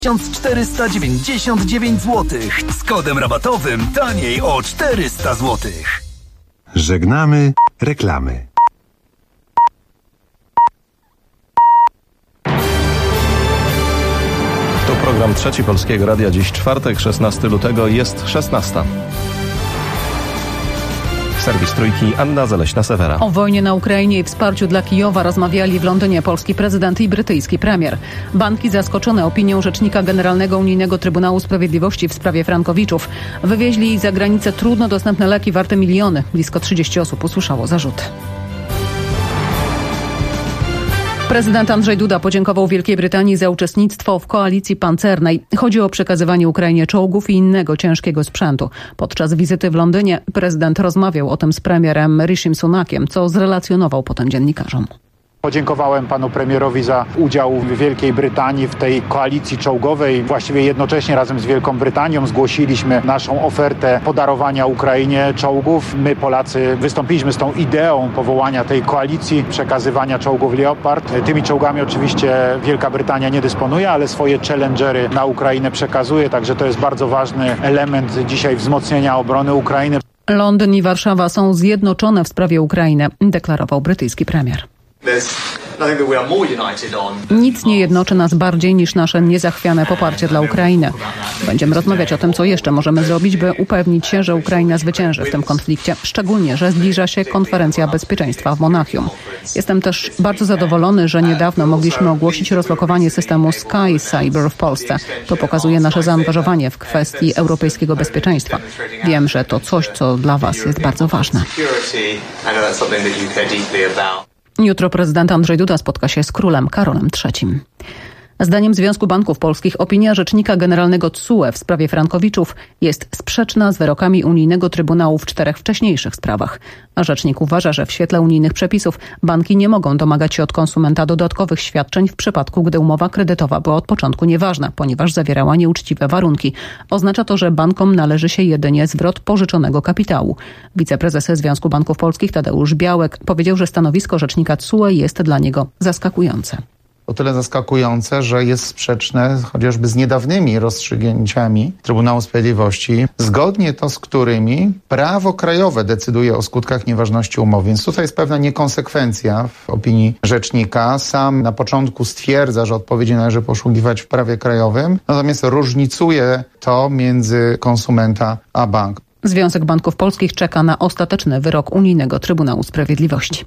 1499 zł. Z kodem rabatowym taniej o 400 zł. Żegnamy reklamy. To program Trzeci Polskiego Radia. Dziś czwartek, 16 lutego, jest 16. Serwis Trójki, Anna Zaleśna-Sewera. O wojnie na Ukrainie i wsparciu dla Kijowa rozmawiali w Londynie polski prezydent i brytyjski premier. Banki zaskoczone opinią rzecznika Generalnego Unijnego Trybunału Sprawiedliwości w sprawie frankowiczów wywieźli za granicę trudno dostępne leki warte miliony. Blisko 30 osób usłyszało zarzuty. Prezydent Andrzej Duda podziękował Wielkiej Brytanii za uczestnictwo w koalicji pancernej. Chodzi o przekazywanie Ukrainie czołgów i innego ciężkiego sprzętu. Podczas wizyty w Londynie prezydent rozmawiał o tym z premierem Rishim Sunakiem, co zrelacjonował potem dziennikarzom. Podziękowałem panu premierowi za udział Wielkiej Brytanii w tej koalicji czołgowej. Właściwie jednocześnie razem z Wielką Brytanią zgłosiliśmy naszą ofertę podarowania Ukrainie czołgów. My, Polacy, wystąpiliśmy z tą ideą powołania tej koalicji, przekazywania czołgów Leopard. Tymi czołgami oczywiście Wielka Brytania nie dysponuje, ale swoje Challengery na Ukrainę przekazuje, także to jest bardzo ważny element dzisiaj wzmocnienia obrony Ukrainy. Londyn i Warszawa są zjednoczone w sprawie Ukrainy, deklarował brytyjski premier. Nic nie jednoczy nas bardziej niż nasze niezachwiane poparcie dla Ukrainy. Będziemy rozmawiać o tym, co jeszcze możemy zrobić, by upewnić się, że Ukraina zwycięży w tym konflikcie. Szczególnie, że zbliża się konferencja bezpieczeństwa w Monachium. Jestem też bardzo zadowolony, że niedawno mogliśmy ogłosić rozlokowanie systemu Sky Cyber w Polsce. To pokazuje nasze zaangażowanie w kwestii europejskiego bezpieczeństwa. Wiem, że to coś, co dla Was jest bardzo ważne. Jutro prezydent Andrzej Duda spotka się z królem Karolem III. Zdaniem Związku Banków Polskich opinia rzecznika generalnego TSUE w sprawie frankowiczów jest sprzeczna z wyrokami Unijnego Trybunału w 4 wcześniejszych sprawach. A rzecznik uważa, że w świetle unijnych przepisów banki nie mogą domagać się od konsumenta dodatkowych świadczeń w przypadku, gdy umowa kredytowa była od początku nieważna, ponieważ zawierała nieuczciwe warunki. Oznacza to, że bankom należy się jedynie zwrot pożyczonego kapitału. Wiceprezes Związku Banków Polskich Tadeusz Białek powiedział, że stanowisko rzecznika TSUE jest dla niego zaskakujące. O tyle zaskakujące, że jest sprzeczne chociażby z niedawnymi rozstrzygnięciami Trybunału Sprawiedliwości, zgodnie to z którymi prawo krajowe decyduje o skutkach nieważności umowy. Więc tutaj jest pewna niekonsekwencja w opinii rzecznika. Sam na początku stwierdza, że odpowiedzi należy poszukiwać w prawie krajowym, natomiast różnicuje to między konsumenta a bank. Związek Banków Polskich czeka na ostateczny wyrok Unijnego Trybunału Sprawiedliwości.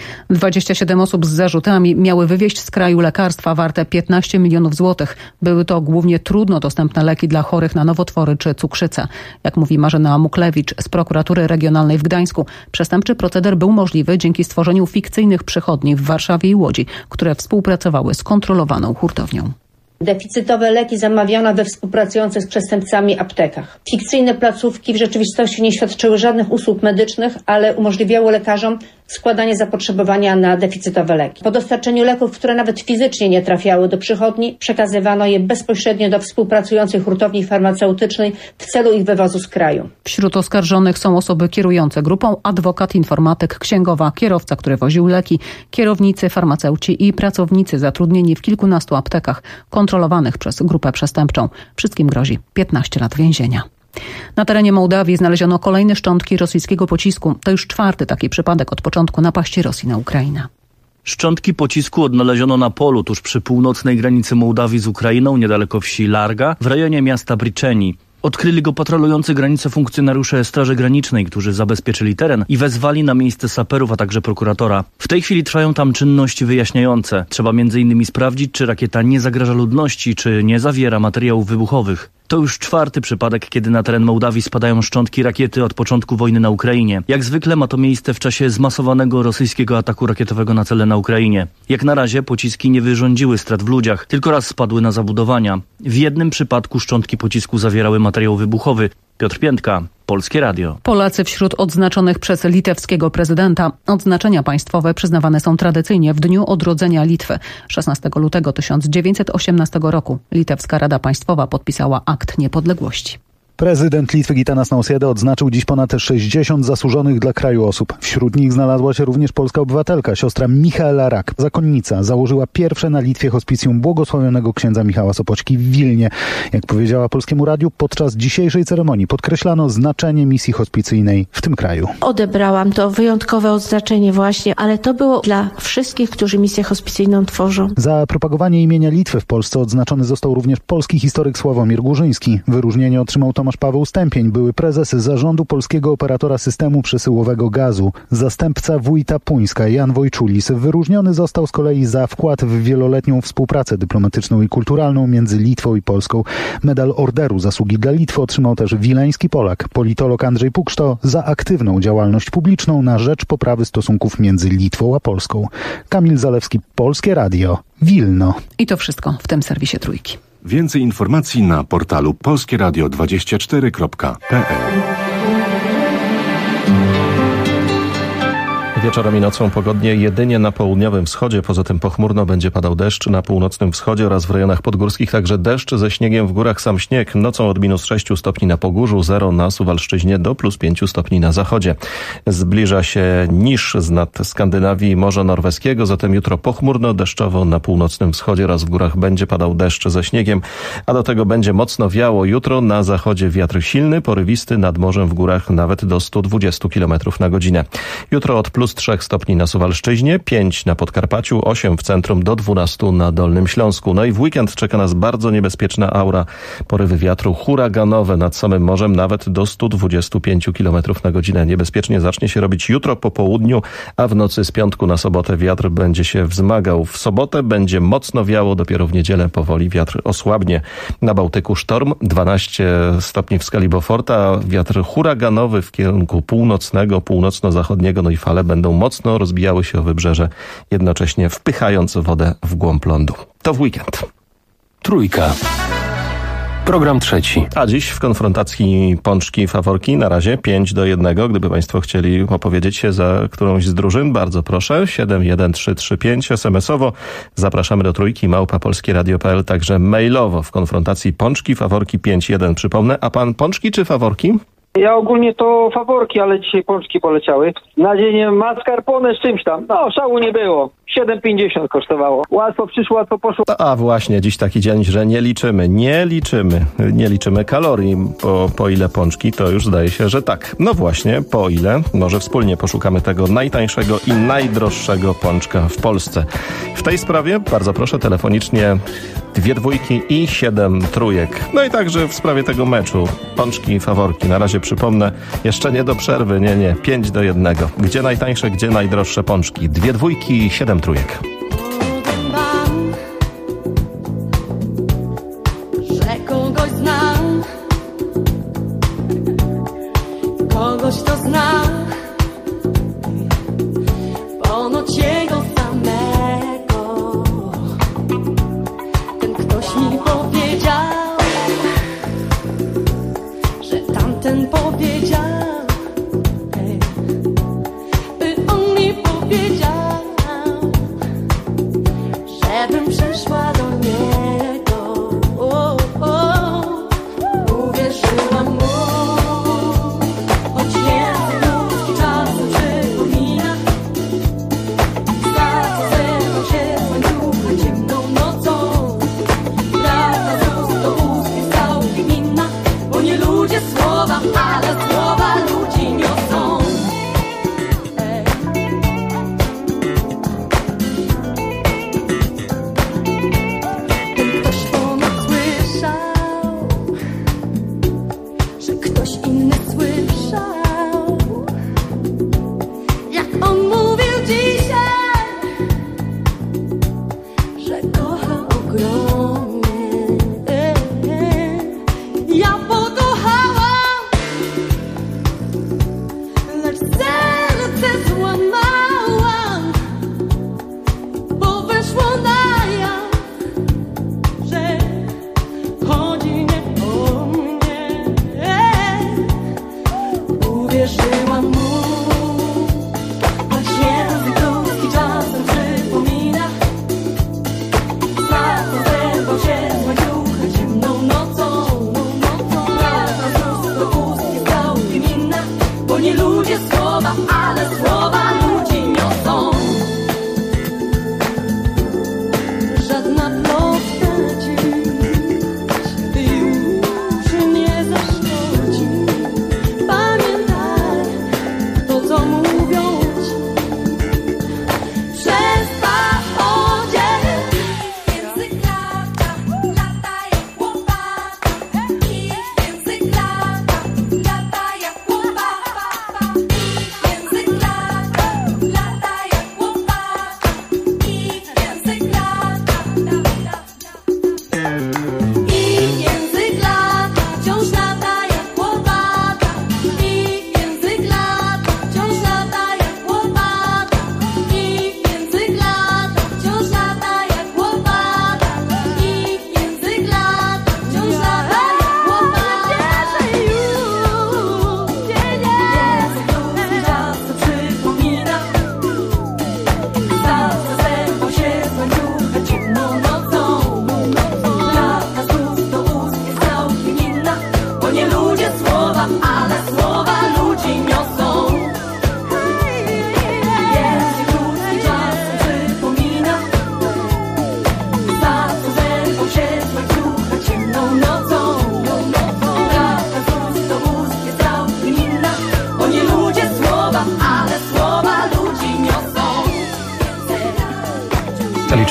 27 osób z zarzutami miały wywieźć z kraju lekarstwa warte 15 milionów złotych. Były to głównie trudno dostępne leki dla chorych na nowotwory czy cukrzycę. Jak mówi Marzena Muklewicz z prokuratury regionalnej w Gdańsku, przestępczy proceder był możliwy dzięki stworzeniu fikcyjnych przychodni w Warszawie i Łodzi, które współpracowały z kontrolowaną hurtownią. Deficytowe leki zamawiano we współpracujących z przestępcami aptekach. Fikcyjne placówki w rzeczywistości nie świadczyły żadnych usług medycznych, ale umożliwiały lekarzom składanie zapotrzebowania na deficytowe leki. Po dostarczeniu leków, które nawet fizycznie nie trafiały do przychodni, przekazywano je bezpośrednio do współpracującej hurtowni farmaceutycznej w celu ich wywozu z kraju. Wśród oskarżonych są osoby kierujące grupą, adwokat, informatyk, księgowa, kierowca, który woził leki, kierownicy, farmaceuci i pracownicy zatrudnieni w kilkunastu aptekach kontrolowanych przez grupę przestępczą. Wszystkim grozi 15 lat więzienia. Na terenie Mołdawii znaleziono kolejne szczątki rosyjskiego pocisku. To już 4. taki przypadek od początku napaści Rosji na Ukrainę. Szczątki pocisku odnaleziono na polu tuż przy północnej granicy Mołdawii z Ukrainą, niedaleko wsi Larga, w rejonie miasta Bryczeni. Odkryli go patrolujący granicę funkcjonariusze Straży Granicznej, którzy zabezpieczyli teren i wezwali na miejsce saperów, a także prokuratora. W tej chwili trwają tam czynności wyjaśniające. Trzeba m.in. sprawdzić, czy rakieta nie zagraża ludności, czy nie zawiera materiałów wybuchowych. To już 4. przypadek, kiedy na teren Mołdawii spadają szczątki rakiety od początku wojny na Ukrainie. Jak zwykle ma to miejsce w czasie zmasowanego rosyjskiego ataku rakietowego na cele na Ukrainie. Jak na razie pociski nie wyrządziły strat w ludziach, tylko raz spadły na zabudowania. W jednym przypadku szczątki pocisku zawierały materiał wybuchowy. Piotr Piętka, Polskie Radio. Polacy wśród odznaczonych przez litewskiego prezydenta. Odznaczenia państwowe przyznawane są tradycyjnie w dniu odrodzenia Litwy. 16 lutego 1918 roku Litewska Rada Państwowa podpisała akt niepodległości. Prezydent Litwy Gitanas Nausėda odznaczył dziś ponad 60 zasłużonych dla kraju osób. Wśród nich znalazła się również polska obywatelka, siostra Michaela Rak. Zakonnica założyła pierwsze na Litwie hospicjum błogosławionego księdza Michała Sopoćki w Wilnie. Jak powiedziała Polskiemu Radiu, podczas dzisiejszej ceremonii podkreślano znaczenie misji hospicyjnej w tym kraju. Odebrałam to wyjątkowe odznaczenie właśnie, ale to było dla wszystkich, którzy misję hospicyjną tworzą. Za propagowanie imienia Litwy w Polsce odznaczony został również polski historyk Sławomir Górzyński. Wyróżnienie otrzymał Tomasz Paweł Stępień, były prezes zarządu polskiego operatora systemu przesyłowego gazu. Zastępca wójta Puńska Jan Wojczulis wyróżniony został z kolei za wkład w wieloletnią współpracę dyplomatyczną i kulturalną między Litwą i Polską. Medal Orderu Zasługi dla Litwy otrzymał też wileński Polak, politolog Andrzej Pukszto, za aktywną działalność publiczną na rzecz poprawy stosunków między Litwą a Polską. Kamil Zalewski, Polskie Radio, Wilno. I to wszystko w tym serwisie Trójki. Więcej informacji na portalu polskieradio24.pl. Wieczorem i nocą pogodnie jedynie na południowym wschodzie, poza tym pochmurno będzie padał deszcz na północnym wschodzie oraz w rejonach podgórskich, także deszcz ze śniegiem, w górach sam śnieg, nocą od -6 stopni na Pogórzu, 0 na Suwalszczyźnie do +5 stopni na zachodzie. Zbliża się niż z nad Skandynawii Morza Norweskiego, zatem jutro pochmurno, deszczowo na północnym wschodzie oraz w górach będzie padał deszcz ze śniegiem, a do tego będzie mocno wiało. Jutro na zachodzie wiatr silny, porywisty, nad morzem w górach nawet do 120 km na godzinę. Jutro od +3 stopni na Suwalszczyźnie, 5 na Podkarpaciu, 8 w centrum, do 12 na Dolnym Śląsku. No i w weekend czeka nas bardzo niebezpieczna aura. Porywy wiatru huraganowe nad samym morzem, nawet do 125 km na godzinę. Niebezpiecznie zacznie się robić jutro po południu, a w nocy z piątku na sobotę wiatr będzie się wzmagał. W sobotę będzie mocno wiało, dopiero w niedzielę powoli wiatr osłabnie. Na Bałtyku sztorm, 12 stopni w skali Beauforta, wiatr huraganowy w kierunku północnego, północno-zachodniego, no i fale będą mocno rozbijały się o wybrzeże, jednocześnie wpychając wodę w głąb lądu. To w weekend. Trójka. Program trzeci. A dziś w konfrontacji pączki i faworki na razie 5-1. Gdyby Państwo chcieli opowiedzieć się za którąś z drużyn, bardzo proszę. 71335 SMS-owo. Zapraszamy do Trójki @polskieradio.pl, także mailowo w konfrontacji pączki, faworki 5-1. Przypomnę, a pan pączki czy faworki? Ja ogólnie to faworki, ale dzisiaj pączki poleciały. Na dzień mascarpone z czymś tam. No, szału nie było. 7,50 kosztowało. Łatwo przyszło, łatwo poszło. A właśnie, dziś taki dzień, że nie liczymy kalorii. Po ile pączki, to już zdaje się, że tak. No właśnie, po ile? Może wspólnie poszukamy tego najtańszego i najdroższego pączka w Polsce. W tej sprawie bardzo proszę telefonicznie 2 dwójki i 7 trójek. No i także w sprawie tego meczu. Pączki i faworki. Na razie przypomnę, jeszcze nie do przerwy, nie. 5-1. Gdzie najtańsze, gdzie najdroższe pączki? 2 dwójki i 7 trójek. Że kogoś znam, kogoś to zna, ponoć jego samego. Ten ktoś mi powiedział, że tamten powiedział, by on mi powiedział, żebym przyszła do niego.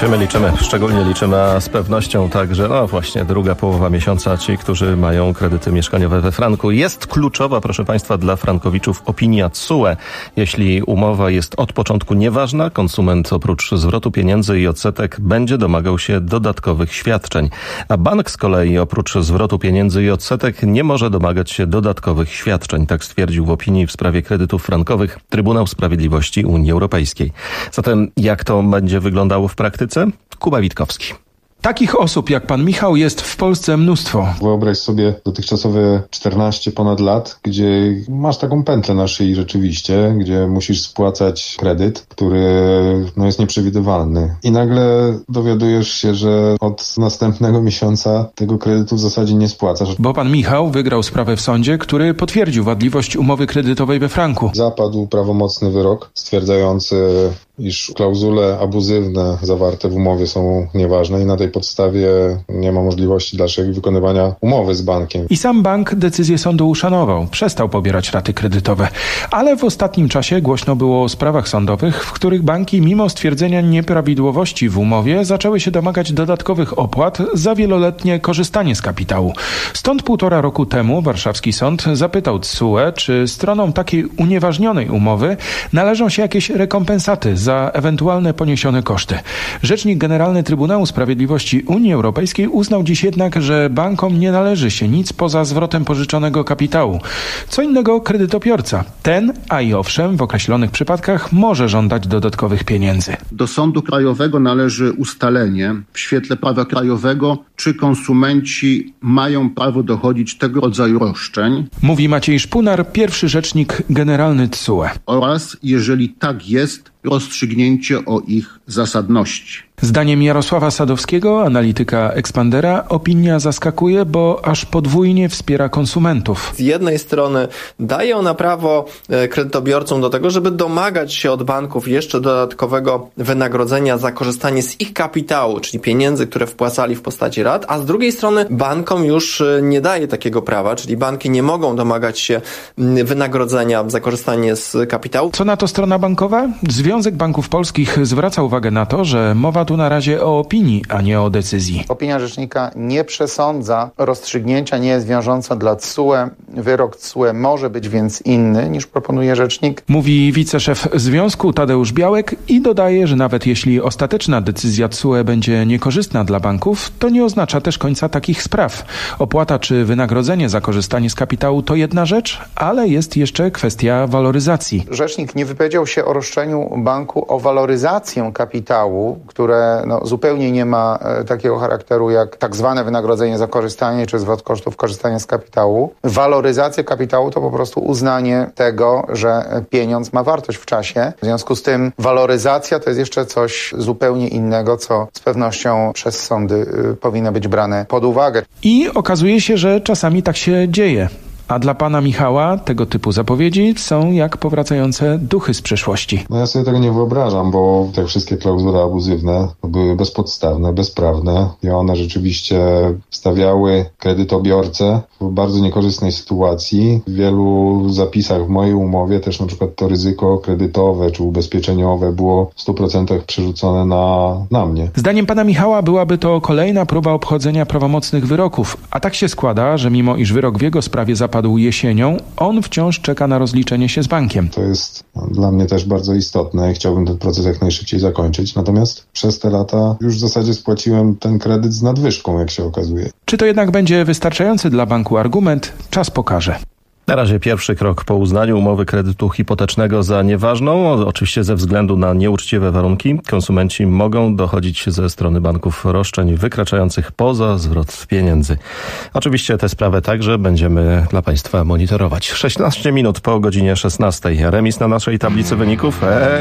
Szczególnie liczymy, a z pewnością także, właśnie druga połowa miesiąca, ci, którzy mają kredyty mieszkaniowe we franku. Jest kluczowa, proszę Państwa, dla frankowiczów opinia TSUE. Jeśli umowa jest od początku nieważna, konsument oprócz zwrotu pieniędzy i odsetek będzie domagał się dodatkowych świadczeń. A bank z kolei oprócz zwrotu pieniędzy i odsetek nie może domagać się dodatkowych świadczeń. Tak stwierdził w opinii w sprawie kredytów frankowych Trybunał Sprawiedliwości Unii Europejskiej. Zatem jak to będzie wyglądało w praktyce? Kuba Witkowski. Takich osób jak pan Michał jest w Polsce mnóstwo. Wyobraź sobie dotychczasowe 14 ponad lat, gdzie masz taką pętlę na szyi rzeczywiście, gdzie musisz spłacać kredyt, który jest nieprzewidywalny. I nagle dowiadujesz się, że od następnego miesiąca tego kredytu w zasadzie nie spłacasz. Bo pan Michał wygrał sprawę w sądzie, który potwierdził wadliwość umowy kredytowej we franku. Zapadł prawomocny wyrok stwierdzający, iż klauzule abuzywne zawarte w umowie są nieważne i na tej podstawie nie ma możliwości dalszego wykonywania umowy z bankiem. I sam bank decyzję sądu uszanował. Przestał pobierać raty kredytowe. Ale w ostatnim czasie głośno było o sprawach sądowych, w których banki mimo stwierdzenia nieprawidłowości w umowie zaczęły się domagać dodatkowych opłat za wieloletnie korzystanie z kapitału. Stąd 1,5 roku temu warszawski sąd zapytał TSUE, czy stronom takiej unieważnionej umowy należą się jakieś rekompensaty za ewentualne poniesione koszty. Rzecznik Generalny Trybunału Sprawiedliwości Unii Europejskiej uznał dziś jednak, że bankom nie należy się nic poza zwrotem pożyczonego kapitału. Co innego kredytobiorca. Ten, a i owszem, w określonych przypadkach może żądać dodatkowych pieniędzy. Do Sądu Krajowego należy ustalenie w świetle prawa krajowego, czy konsumenci mają prawo dochodzić tego rodzaju roszczeń. Mówi Maciej Szpunar, pierwszy rzecznik generalny TSUE. Oraz, jeżeli tak jest, rozstrzygnięcie o ich zasadności. Zdaniem Jarosława Sadowskiego, analityka Expandera, opinia zaskakuje, bo aż podwójnie wspiera konsumentów. Z jednej strony daje ona prawo kredytobiorcom do tego, żeby domagać się od banków jeszcze dodatkowego wynagrodzenia za korzystanie z ich kapitału, czyli pieniędzy, które wpłacali w postaci rat, a z drugiej strony bankom już nie daje takiego prawa, czyli banki nie mogą domagać się wynagrodzenia za korzystanie z kapitału. Co na to strona bankowa? Związek Banków Polskich zwraca uwagę na to, że mowa tu na razie o opinii, a nie o decyzji. Opinia rzecznika nie przesądza rozstrzygnięcia, nie jest wiążąca dla TSUE. Wyrok TSUE może być więc inny niż proponuje rzecznik. Mówi wiceszef związku Tadeusz Białek i dodaje, że nawet jeśli ostateczna decyzja TSUE będzie niekorzystna dla banków, to nie oznacza też końca takich spraw. Opłata czy wynagrodzenie za korzystanie z kapitału to jedna rzecz, ale jest jeszcze kwestia waloryzacji. Rzecznik nie wypowiedział się o roszczeniu banku o waloryzację kapitału, które zupełnie nie ma takiego charakteru jak tak zwane wynagrodzenie za korzystanie czy zwrot kosztów korzystania z kapitału. Waloryzacja kapitału to po prostu uznanie tego, że pieniądz ma wartość w czasie. W związku z tym waloryzacja to jest jeszcze coś zupełnie innego, co z pewnością przez sądy powinno być brane pod uwagę. I okazuje się, że czasami tak się dzieje. A dla pana Michała tego typu zapowiedzi są jak powracające duchy z przeszłości. Ja sobie tego nie wyobrażam, bo te wszystkie klauzule abuzywne były bezpodstawne, bezprawne i one rzeczywiście stawiały kredytobiorcę w bardzo niekorzystnej sytuacji. W wielu zapisach w mojej umowie też na przykład to ryzyko kredytowe czy ubezpieczeniowe było w 100% przerzucone na mnie. Zdaniem pana Michała byłaby to kolejna próba obchodzenia prawomocnych wyroków, a tak się składa, że mimo iż wyrok w jego sprawie zapadł jesienią, on wciąż czeka na rozliczenie się z bankiem. To jest dla mnie też bardzo istotne i chciałbym ten proces jak najszybciej zakończyć. Natomiast przez te lata już w zasadzie spłaciłem ten kredyt z nadwyżką, jak się okazuje. Czy to jednak będzie wystarczający dla banku argument? Czas pokaże. Na razie pierwszy krok po uznaniu umowy kredytu hipotecznego za nieważną, oczywiście ze względu na nieuczciwe warunki. Konsumenci mogą dochodzić ze strony banków roszczeń wykraczających poza zwrot pieniędzy. Oczywiście tę sprawę także będziemy dla Państwa monitorować. 16 minut po godzinie 16. Remis na naszej tablicy wyników.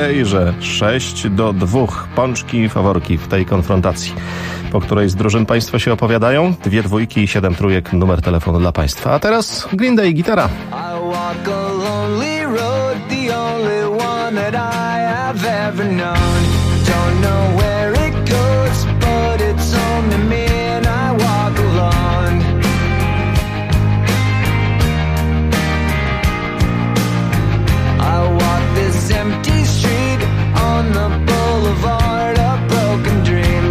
Że 6-2. Pączki faworki w tej konfrontacji. Po której z drużyn Państwo się opowiadają? 2 dwójki i 7 trójek. Numer telefonu dla Państwa. A teraz Green Day, gitara. I walk a lonely road, the only one that I have ever known. Don't know where it goes, but it's only me and I walk alone. I walk this empty street on the boulevard of broken dreams.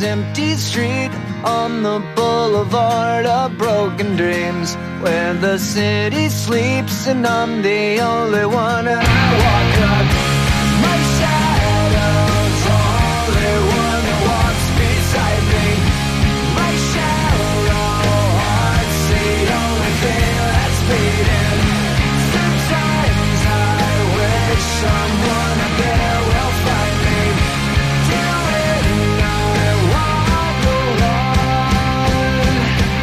this empty street on the boulevard of broken dreams, where the city sleeps and I'm the only one. And I walk up, my shadow's only one that walks beside me. My shallow heart's the only thing that's beating. Sometimes I wish someone up there will find me. Till then I walk alone.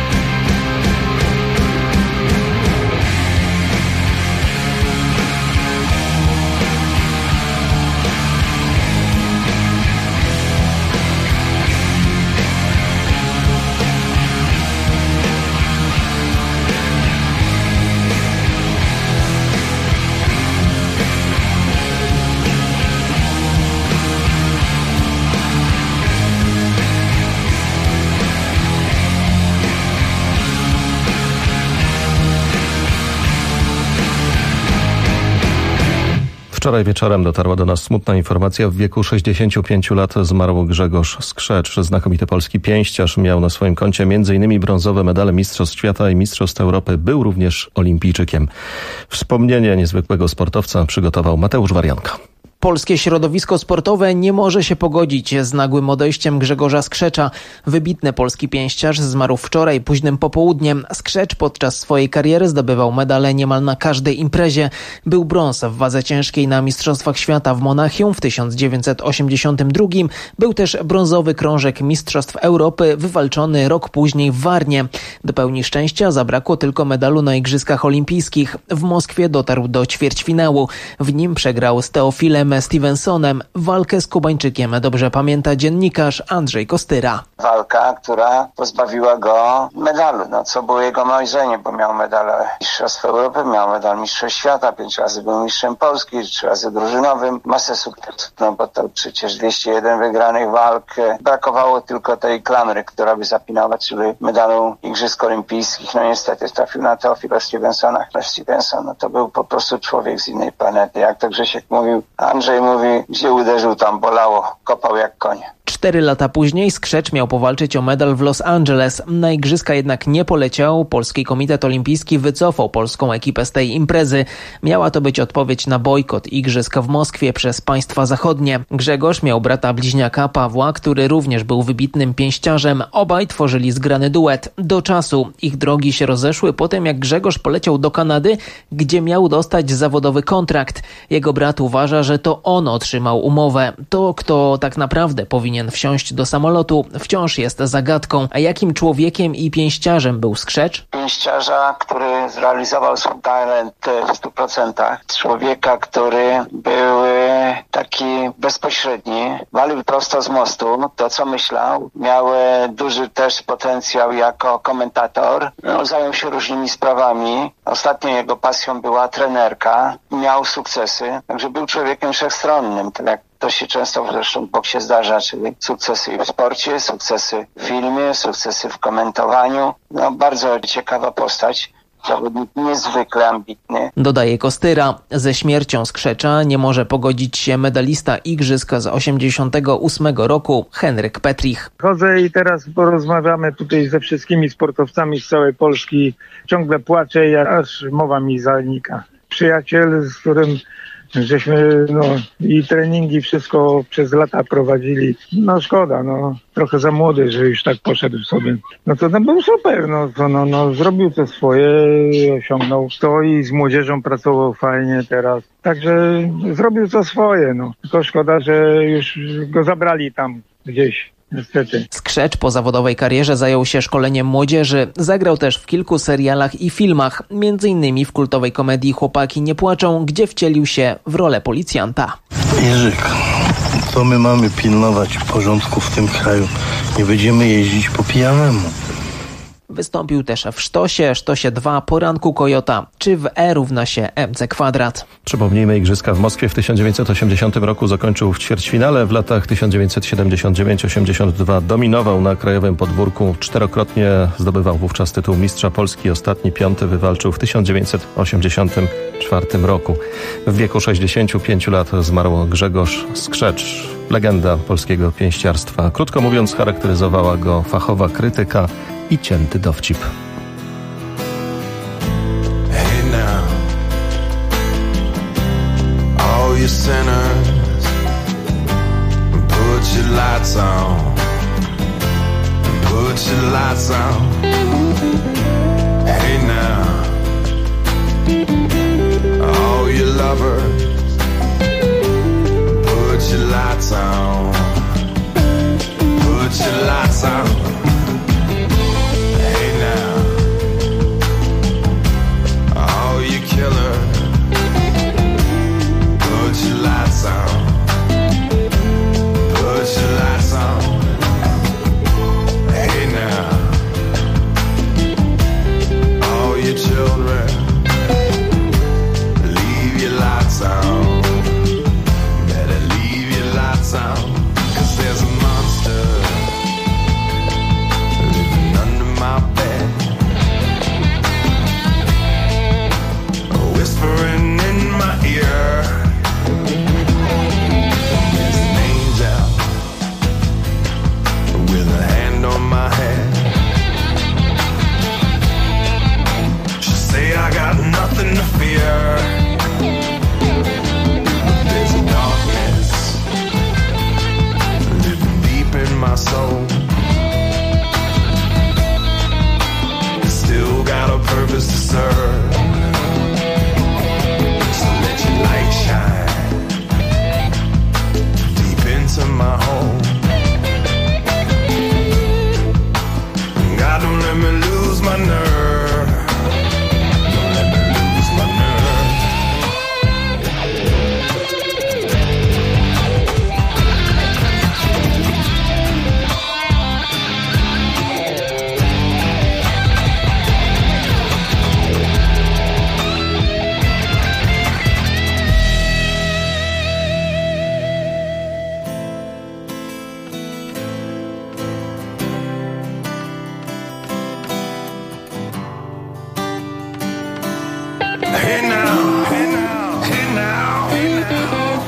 Wczoraj wieczorem dotarła do nas smutna informacja. W wieku 65 lat zmarł Grzegorz Skrzecz. Znakomity polski pięściarz, miał na swoim koncie m.in. brązowe medale Mistrzostw Świata i Mistrzostw Europy. Był również olimpijczykiem. Wspomnienie niezwykłego sportowca przygotował Mateusz Warianka. Polskie środowisko sportowe nie może się pogodzić z nagłym odejściem Grzegorza Skrzecza. Wybitny polski pięściarz zmarł wczoraj późnym popołudniem. Skrzecz podczas swojej kariery zdobywał medale niemal na każdej imprezie. Był brąz w wadze ciężkiej na Mistrzostwach Świata w Monachium w 1982. Był też brązowy krążek Mistrzostw Europy wywalczony rok później w Warnie. Do pełni szczęścia zabrakło tylko medalu na Igrzyskach Olimpijskich. W Moskwie dotarł do ćwierćfinału. W nim przegrał z Teofilem Stevensonem. Walkę z Kubańczykiem dobrze pamięta dziennikarz Andrzej Kostyra. Walka, która pozbawiła go medalu, co było jego marzeniem, bo miał medal Mistrzostw Europy, miał medal Mistrzostw Świata, 5 razy był mistrzem Polski, 3 razy drużynowym, masę sukcesów, bo to przecież 201 wygranych walk. Brakowało tylko tej klamry, która by zapinała, czyli medalu Igrzysk Olimpijskich. Niestety trafił na Teofila Stevensona. Stevenson to był po prostu człowiek z innej planety. Jak to Grzesiek mówił, Andrzej mówi, gdzie uderzył, tam bolało, kopał jak konie. 4 lata później Skrzecz miał powalczyć o medal w Los Angeles. Na igrzyska jednak nie poleciał. Polski Komitet Olimpijski wycofał polską ekipę z tej imprezy. Miała to być odpowiedź na bojkot igrzysk w Moskwie przez państwa zachodnie. Grzegorz miał brata bliźniaka Pawła, który również był wybitnym pięściarzem. Obaj tworzyli zgrany duet. Do czasu ich drogi się rozeszły po tym, jak Grzegorz poleciał do Kanady, gdzie miał dostać zawodowy kontrakt. Jego brat uważa, że to on otrzymał umowę. To, kto tak naprawdę powinien wsiąść do samolotu, wciąż jest zagadką. A jakim człowiekiem i pięściarzem był Skrzecz? Pięściarza, który zrealizował swój talent w 100%. Człowieka, który był taki bezpośredni, walił prosto z mostu. To, co myślał, miał duży też potencjał jako komentator. Zajął się różnymi sprawami. Ostatnią jego pasją była trenerka. Miał sukcesy, także był człowiekiem wszechstronnym, tak jak to się często zresztą w boksie zdarza, czyli sukcesy w sporcie, sukcesy w filmie, sukcesy w komentowaniu. Bardzo ciekawa postać. Zawodnik niezwykle ambitny. Dodaje Kostyra. Ze śmiercią Skrzecza nie może pogodzić się medalista igrzysk z 1988 roku Henryk Petrich. Chodzę i teraz porozmawiamy tutaj ze wszystkimi sportowcami z całej Polski. Ciągle płaczę, aż mowa mi zanika. Przyjaciel, z którym żeśmy i treningi, wszystko przez lata prowadzili. Szkoda, trochę za młody, że już tak poszedł sobie. To był super, zrobił to swoje, osiągnął to i z młodzieżą pracował fajnie teraz. Także zrobił to swoje, Tylko szkoda, że już go zabrali tam gdzieś. Niestety. Skrzecz po zawodowej karierze zajął się szkoleniem młodzieży. Zagrał też w kilku serialach i filmach, m.in. w kultowej komedii Chłopaki nie płaczą, gdzie wcielił się w rolę policjanta. Jerzyk, to my mamy pilnować porządku w tym kraju. Nie będziemy jeździć po pijanemu. Wystąpił też w Sztosie 2, Poranku Kojota, czy w E równa się MC². Przypomnijmy, igrzyska w Moskwie w 1980 roku zakończył w ćwierćfinale. W latach 1979-82 dominował na krajowym podwórku. 4-krotnie zdobywał wówczas tytuł mistrza Polski. Ostatni 5. wywalczył w 1984 roku. W wieku 65 lat zmarł Grzegorz Skrzecz. Legenda polskiego pięściarstwa. Krótko mówiąc, charakteryzowała go fachowa krytyka i cięty dowcip. Hey now, all you sinners, put your lights on, put your lights on. Hey now, all you lovers, put your lights on, put your lights on. Hey now, all you killers, put your lights on, put your lights on. Hey now, all you children, leave your lights on. Better leave your lights on, 'cause there's a monster living under my bed, whispering in my ear. There's an angel with a hand on my head. She say I got nothing to fear. There's a darkness living deep in my soul. Still got a purpose to serve. So let your light shine deep into my home. God, don't let me lose my nerve. Don't let me lose my nerve. Hey now, hey now, hey now, hey now.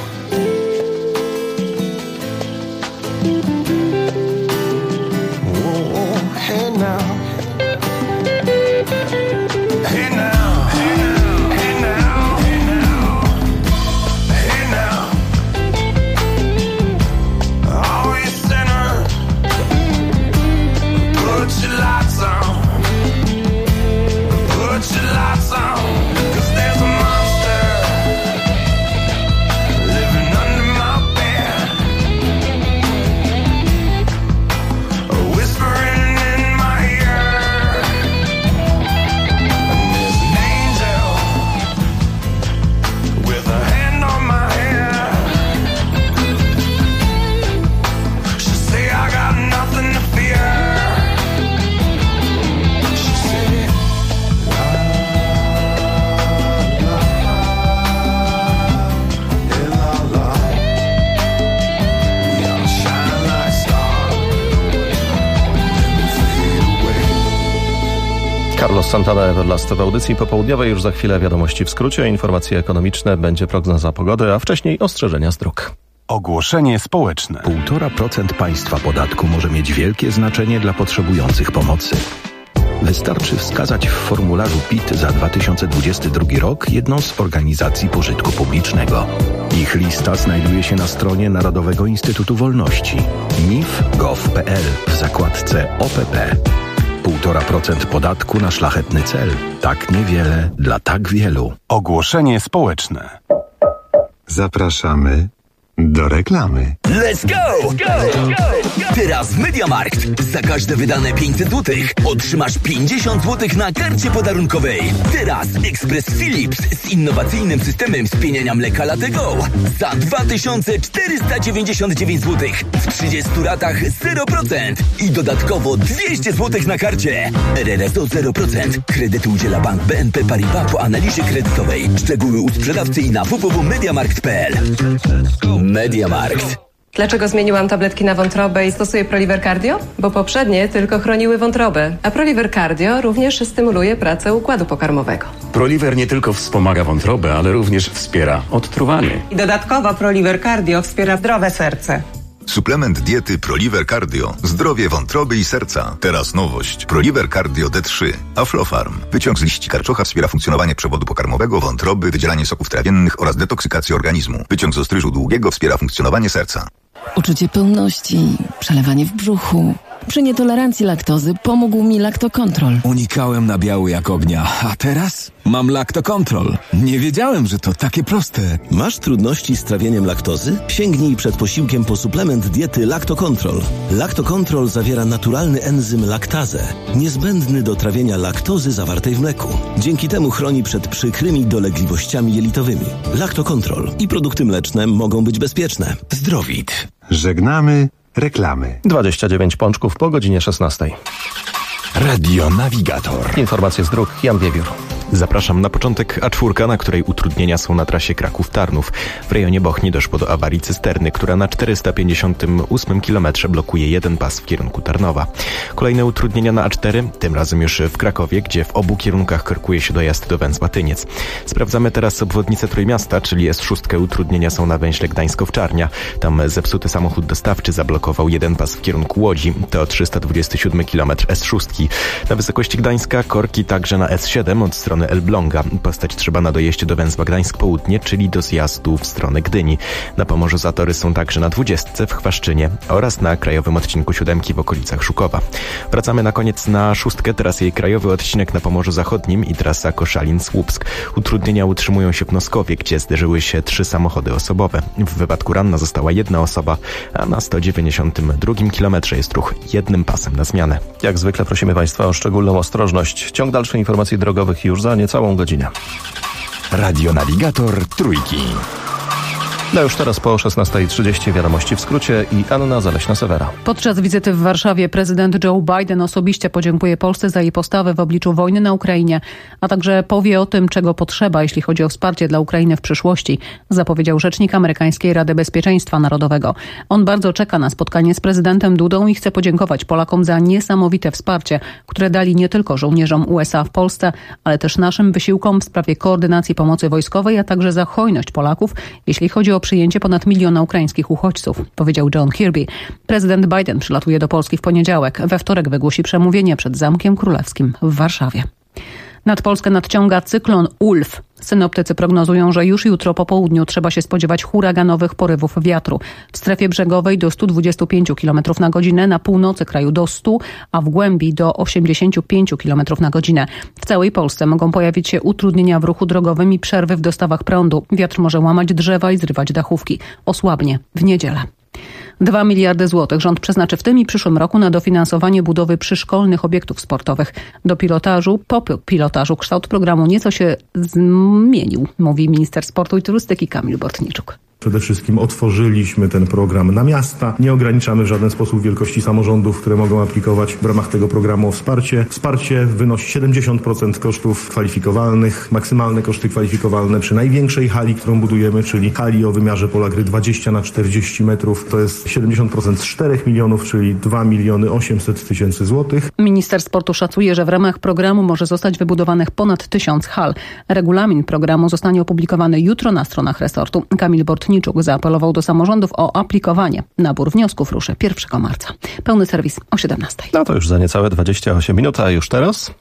Whoa, hey now. Hey now, hey now, hey now, hey now. Hey now. All you sinners, put your lights on. Put your lights on. 'Cause there's a monster living under my bed, whispering in my ear. And there's an angel with a hand on my head. She say I got nothing to fear. She say, Carlos Santana, Everlast w audycji popołudniowej. Już za chwilę wiadomości w skrócie, informacje ekonomiczne, będzie prognoza pogody, a wcześniej ostrzeżenia z dróg. Ogłoszenie społeczne. 1,5% państwa podatku może mieć wielkie znaczenie dla potrzebujących pomocy. Wystarczy wskazać w formularzu PIT za 2022 rok jedną z organizacji pożytku publicznego. Ich lista znajduje się na stronie Narodowego Instytutu Wolności mif.gov.pl w zakładce OPP. 1,5% podatku na szlachetny cel. Tak niewiele dla tak wielu. Ogłoszenie społeczne. Zapraszamy do reklamy. Let's go! Teraz w MediaMarkt za każde wydane 500 zł otrzymasz 50 zł na karcie podarunkowej. Teraz Express Philips z innowacyjnym systemem spieniania mleka Latego za 2499 zł w 30 ratach 0% i dodatkowo 200 zł na karcie. RRSO 0%. Kredyt udziela Bank BNP Paribas po analizie kredytowej. Szczegóły u sprzedawcy i na www.mediamarkt.pl. MediaMarkt. Dlaczego zmieniłam tabletki na wątrobę i stosuję Proliver Cardio? Bo poprzednie tylko chroniły wątrobę, a Proliver Cardio również stymuluje pracę układu pokarmowego. Proliver nie tylko wspomaga wątrobę, ale również wspiera odtruwanie. I dodatkowo Proliver Cardio wspiera zdrowe serce. Suplement diety Proliver Cardio. Zdrowie wątroby i serca. Teraz nowość. Proliver Cardio D3. Aflofarm. Wyciąg z liści karczocha wspiera funkcjonowanie przewodu pokarmowego, wątroby, wydzielanie soków trawiennych oraz detoksykację organizmu. Wyciąg z ostryżu długiego wspiera funkcjonowanie serca. Uczucie pełności, przelewanie w brzuchu. Przy nietolerancji laktozy pomógł mi Lactocontrol. Unikałem nabiału jak ognia, a teraz mam Lactocontrol. Nie wiedziałem, że to takie proste. Masz trudności z trawieniem laktozy? Sięgnij przed posiłkiem po suplement diety Lactocontrol. Lactocontrol zawiera naturalny enzym laktazę, niezbędny do trawienia laktozy zawartej w mleku. Dzięki temu chroni przed przykrymi dolegliwościami jelitowymi. Lactocontrol i produkty mleczne mogą być bezpieczne. Zdrowit. Żegnamy reklamy. 29 pączków po godzinie 16. Radio Navigator. Informacje z dróg. Jan Wiewiór. Zapraszam na początek A4, na której utrudnienia są na trasie Kraków-Tarnów. W rejonie Bochni doszło do awarii cysterny, która na 458 km blokuje jeden pas w kierunku Tarnowa. Kolejne utrudnienia na A4, tym razem już w Krakowie, gdzie w obu kierunkach korkuje się dojazd do Węzła-Tyniec. Sprawdzamy teraz obwodnicę Trójmiasta, czyli S6. Utrudnienia są na węźle Gdańsk-Owczarnia. Tam zepsuty samochód dostawczy zablokował jeden pas w kierunku Łodzi. To 327 km S6. Na wysokości Gdańska korki także na S7 od strony Elbląga. Postać trzeba na dojeździe do Węzła Gdańsk-Południe, czyli do zjazdu w stronę Gdyni. Na Pomorzu zatory są także na 20 w Chwaszczynie oraz na krajowym odcinku 7 w okolicach Szukowa. Wracamy na koniec na 6, teraz jej krajowy odcinek na Pomorzu Zachodnim i trasa Koszalin-Słupsk. Utrudnienia utrzymują się w Noskowie, gdzie zderzyły się 3 samochody osobowe. W wypadku ranna została jedna osoba, a na 192 km jest ruch jednym pasem na zmianę. Jak zwykle prosimy Państwa o szczególną ostrożność. Ciąg dalszych informacji drogowych już za niecałą godzinę. Radio Navigator Trójki. No już teraz po 16:30 wiadomości w skrócie i Anna Zaleśna-Sewera. Podczas wizyty w Warszawie prezydent Joe Biden osobiście podziękuje Polsce za jej postawę w obliczu wojny na Ukrainie, a także powie o tym, czego potrzeba, jeśli chodzi o wsparcie dla Ukrainy w przyszłości, zapowiedział rzecznik amerykańskiej Rady Bezpieczeństwa Narodowego. On bardzo czeka na spotkanie z prezydentem Dudą i chce podziękować Polakom za niesamowite wsparcie, które dali nie tylko żołnierzom USA w Polsce, ale też naszym wysiłkom w sprawie koordynacji pomocy wojskowej, a także za hojność Polaków, jeśli chodzi o przyjęcie ponad 1 miliona ukraińskich uchodźców, powiedział John Kirby. Prezydent Biden przylatuje do Polski w poniedziałek. We wtorek wygłosi przemówienie przed Zamkiem Królewskim w Warszawie. Nad Polskę nadciąga cyklon Ulf. Synoptycy prognozują, że już jutro po południu trzeba się spodziewać huraganowych porywów wiatru. W strefie brzegowej do 125 km na godzinę, na północy kraju do 100, a w głębi do 85 km na godzinę. W całej Polsce mogą pojawić się utrudnienia w ruchu drogowym i przerwy w dostawach prądu. Wiatr może łamać drzewa i zrywać dachówki. Osłabnie w niedzielę. 2 miliardy złotych rząd przeznaczy w tym i przyszłym roku na dofinansowanie budowy przyszkolnych obiektów sportowych. Po pilotażu kształt programu nieco się zmienił, mówi minister sportu i turystyki Kamil Bortniczuk. Przede wszystkim otworzyliśmy ten program na miasta. Nie ograniczamy w żaden sposób wielkości samorządów, które mogą aplikować w ramach tego programu o wsparcie. Wsparcie wynosi 70% kosztów kwalifikowalnych, maksymalne koszty kwalifikowalne przy największej hali, którą budujemy, czyli hali o wymiarze pola gry 20x40 metrów. To jest 70% z 4 milionów, czyli 2 800 000 złotych. Minister sportu szacuje, że w ramach programu może zostać wybudowanych ponad 1000 hal. Regulamin programu zostanie opublikowany jutro na stronach resortu. Kamil Bortniczuk zaapelował do samorządów o aplikowanie. Nabór wniosków ruszy 1 marca. Pełny serwis o 17. No to już za niecałe 28 minut, a już teraz?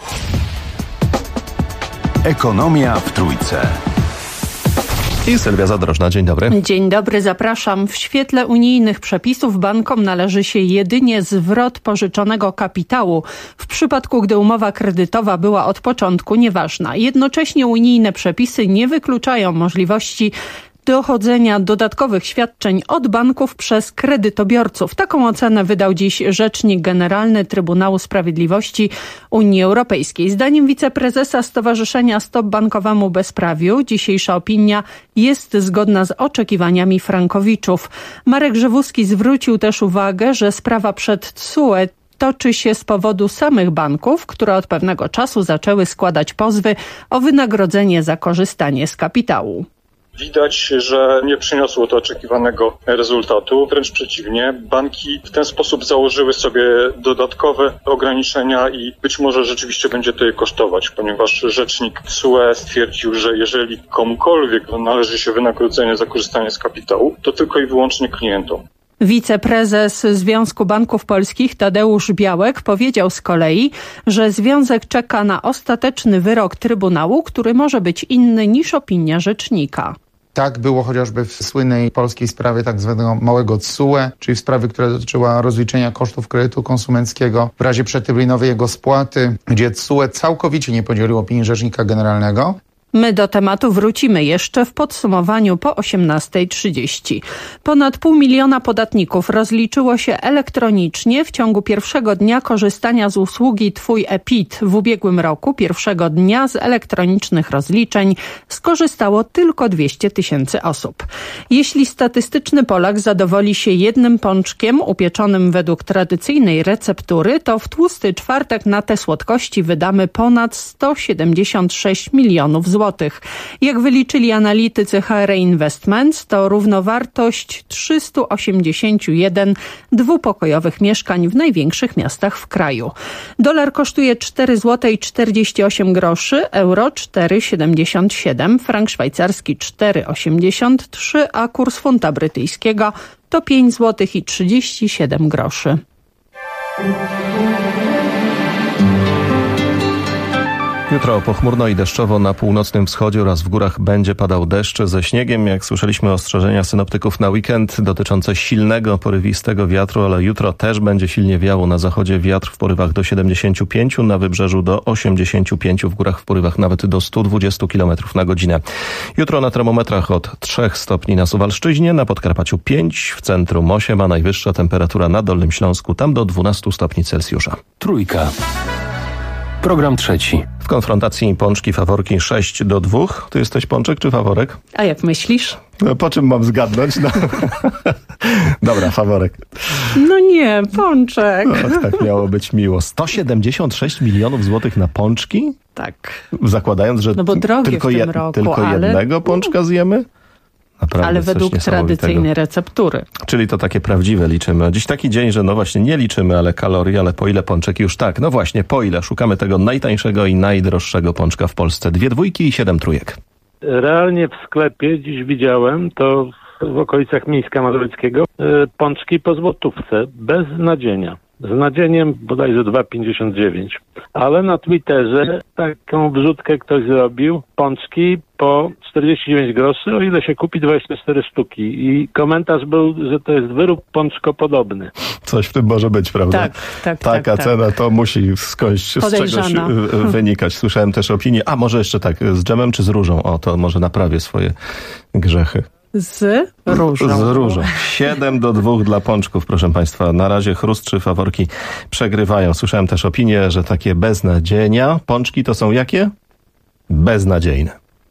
Ekonomia w Trójce. I Sylwia Zadrożna, dzień dobry. Dzień dobry, zapraszam. W świetle unijnych przepisów bankom należy się jedynie zwrot pożyczonego kapitału w przypadku, gdy umowa kredytowa była od początku nieważna. Jednocześnie unijne przepisy nie wykluczają możliwości dochodzenia dodatkowych świadczeń od banków przez kredytobiorców. Taką ocenę wydał dziś Rzecznik Generalny Trybunału Sprawiedliwości Unii Europejskiej. Zdaniem wiceprezesa Stowarzyszenia Stop Bankowemu Bezprawiu dzisiejsza opinia jest zgodna z oczekiwaniami frankowiczów. Marek Żywuski zwrócił też uwagę, że sprawa przed TSUE toczy się z powodu samych banków, które od pewnego czasu zaczęły składać pozwy o wynagrodzenie za korzystanie z kapitału. Widać, że nie przyniosło to oczekiwanego rezultatu. Wręcz przeciwnie, banki w ten sposób założyły sobie dodatkowe ograniczenia i być może rzeczywiście będzie to je kosztować, ponieważ rzecznik TSUE stwierdził, że jeżeli komukolwiek należy się wynagrodzenie za korzystanie z kapitału, to tylko i wyłącznie klientom. Wiceprezes Związku Banków Polskich Tadeusz Białek powiedział z kolei, że związek czeka na ostateczny wyrok Trybunału, który może być inny niż opinia rzecznika. Tak było chociażby w słynnej polskiej sprawie tak zwanego małego TSUE, czyli w sprawie, która dotyczyła rozliczenia kosztów kredytu konsumenckiego w razie przedterminowej jego spłaty, gdzie TSUE całkowicie nie podzieliło opinii Rzecznika Generalnego. My do tematu wrócimy jeszcze w podsumowaniu po 18:30. Ponad 500 000 podatników rozliczyło się elektronicznie w ciągu pierwszego dnia korzystania z usługi Twój e-PIT. W ubiegłym roku pierwszego dnia z elektronicznych rozliczeń skorzystało tylko 200 000 osób. Jeśli statystyczny Polak zadowoli się jednym pączkiem upieczonym według tradycyjnej receptury, to w tłusty czwartek na te słodkości wydamy ponad 176 milionów złotych. Jak wyliczyli analitycy HR Investments, to równowartość 381 dwupokojowych mieszkań w największych miastach w kraju. Dolar kosztuje 4,48 zł, euro 4,77, frank szwajcarski 4,83, a kurs funta brytyjskiego to 5,37 zł. Jutro pochmurno i deszczowo na północnym wschodzie oraz w górach będzie padał deszcz ze śniegiem. Jak słyszeliśmy, ostrzeżenia synoptyków na weekend dotyczące silnego, porywistego wiatru, ale jutro też będzie silnie wiało. Na zachodzie wiatr w porywach do 75, na wybrzeżu do 85, w górach w porywach nawet do 120 km na godzinę. Jutro na termometrach od 3 stopni na Suwalszczyźnie, na Podkarpaciu 5, w centrum 8, a najwyższa temperatura na Dolnym Śląsku tam do 12 stopni Celsjusza. Trójka. Program trzeci. W konfrontacji Pączki Faworki 6-2. Ty jesteś Pączek czy Faworek? A jak myślisz? No, po czym mam zgadnąć? No. Dobra, Faworek. No nie, Pączek. No, tak miało być miło. 176 milionów złotych na pączki? Tak. Zakładając, że no bo tylko jednego pączka zjemy? Naprawdę ale według tradycyjnej receptury. Czyli to takie prawdziwe liczymy. Dziś taki dzień, że no właśnie nie liczymy, ale kalorii, ale po ile pączek już tak. No właśnie, po ile szukamy tego najtańszego i najdroższego pączka w Polsce. 2 dwójki i 7 trójek. Realnie w sklepie dziś widziałem, to w okolicach Mińska Mazowieckiego, pączki po złotówce, bez nadzienia. Z nadzieniem bodajże 2,59. Ale na Twitterze taką wrzutkę ktoś zrobił. Pączki po 49 groszy, o ile się kupi 24 sztuki. I komentarz był, że to jest wyrób pączkopodobny. Coś w tym może być, prawda? Tak. Taka cena to musi skądś z czegoś wynikać. Słyszałem też opinię, a może jeszcze tak, z dżemem czy z różą? O, to może naprawię swoje grzechy. Z różą. Z różą. 7-2 dla pączków, proszę Państwa. Na razie Chrust czy Faworki przegrywają. Słyszałem też opinię, że takie beznadzienia. Pączki to są jakie? Beznadziejne.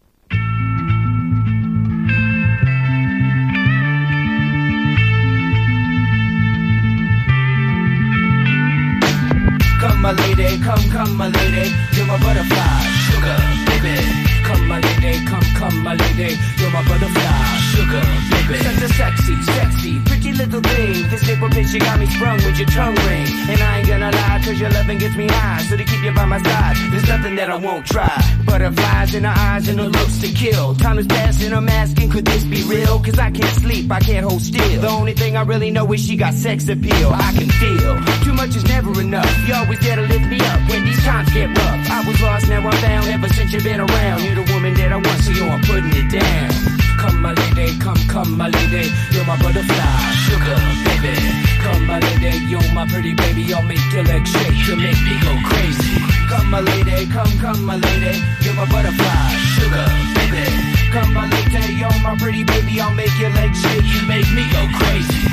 Come my lady, come my lady, you're my butterfly, sugar, baby. Come my lady, come my lady, you're my butterfly, sugar, baby. Such a sexy, pretty little thing. This little bitch, you got me sprung with your tongue ring. And I ain't gonna lie, cause your loving gets me high. So to keep you by my side, there's nothing that I won't try. Butterflies in her eyes and her looks to kill. Time is passing, I'm asking, could this be real? Cause I can't sleep, I can't hold still. The only thing I really know is she got sex appeal. I can feel, too much is never enough. You always there to lift me up when these times get rough. I was lost, now I'm found, ever since you've been around. You're the woman that I want, so yo, I'm putting it down. Come my lady, come my lady, you're my butterfly, sugar, baby. Come my lady, you're my pretty baby, I'll make your legs shake, you make me go crazy. Come my lady, come my lady, you're my butterfly, sugar, baby. Come my lady, you're my pretty baby, I'll make your legs shake, you make me go crazy.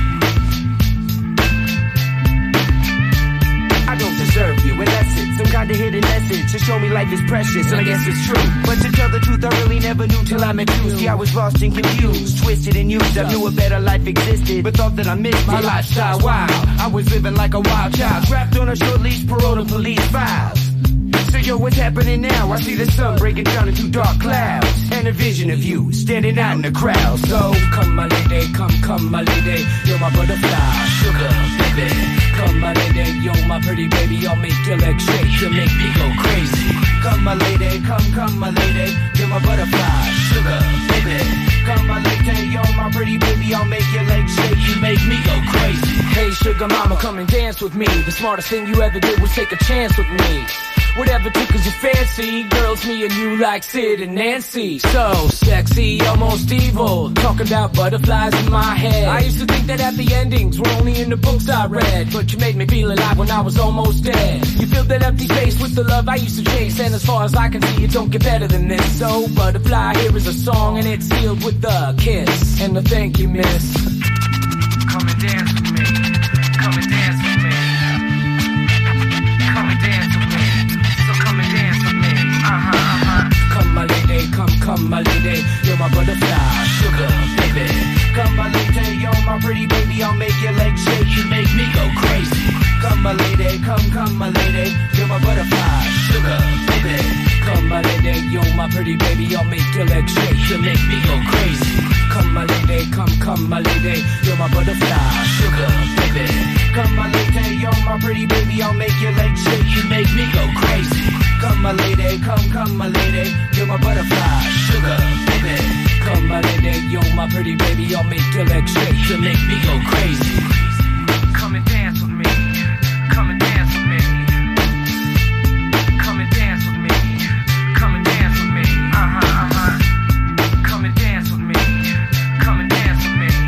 I don't deserve you, and that's it. Some kind of hidden message to show me life is precious, and I guess it's true. But to tell the truth, I really never knew till I met you. See, I was lost and confused, twisted and used. I knew a better life existed, but thought that I missed my lifestyle wild. I was living like a wild child, trapped on a short leash, parole to police files. yo, what's happening now? I see the sun breaking down into dark clouds, and a vision of you standing out in the crowd. So come my lady, come my lady, you're my butterfly, sugar baby. Come my lady, you're my pretty baby, I'll make your legs shake, you make me go crazy. Come my lady, come my lady, you're my butterfly, sugar baby. Come my lady, you're my pretty baby, I'll make your legs shake, you make me go crazy. Hey sugar mama, come and dance with me. The smartest thing you ever did was take a chance with me. Whatever tickles your fancy, girls, me and you like Sid and Nancy. So sexy, almost evil, talking about butterflies in my head. I used to think that happy endings were only in the books I read, but you made me feel alive when I was almost dead. You filled that empty space with the love I used to chase, and as far as I can see, it don't get better than this. So butterfly, here is a song, and it's sealed with a kiss and a thank you, miss. Come and dance with me. Come and dance with me. Come and dance with me. So come and dance with me. Come my lady, come my lady, you're my butterfly, sugar baby. Come my lady, you're my pretty baby, I'll make your legs shake, you make me go crazy. Come my lady, come my lady, you're my butterfly, sugar baby. Come my lady, you're my pretty baby, I'll make your legs shake, you make me go crazy. Come my lady, come my lady, you're my butterfly, sugar baby. Come my lady, you're my pretty baby, I'll make your legs shake, you make me go crazy. Come my lady, come my lady, you're my butterfly, sugar baby. Come my lady, you're my pretty baby, I'll make your legs shake, you make me go crazy. Come and dance with me, come and dance with me. Come and dance with me, come and dance with me. Come and dance with me, come and dance with me.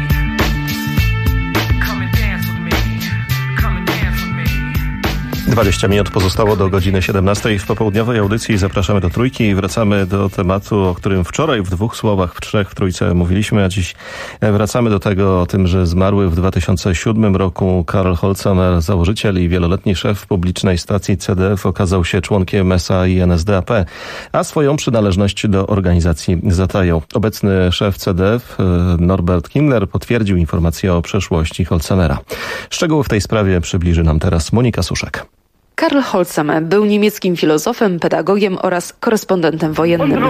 Come and dance with me, come and dance with me. 20 minut pozostało do godziny 17. W popołudniowej audycji zapraszamy do Trójki i wracamy do tematu, o którym wczoraj w dwóch słowach, w trzech w Trójce mówiliśmy, a dziś wracamy do tego, o tym, że zmarły w 2007 roku Karl Holzamer, założyciel i wieloletni szef publicznej stacji CDF, okazał się członkiem SA i NSDAP, a swoją przynależność do organizacji zatają. Obecny szef CDF, Norbert Himmler, potwierdził informacje o przeszłości Holzamera. Szczegóły w tej sprawie przybliży nam teraz Monika Suszek. Karl Holzamer był niemieckim filozofem, pedagogiem oraz korespondentem wojennym.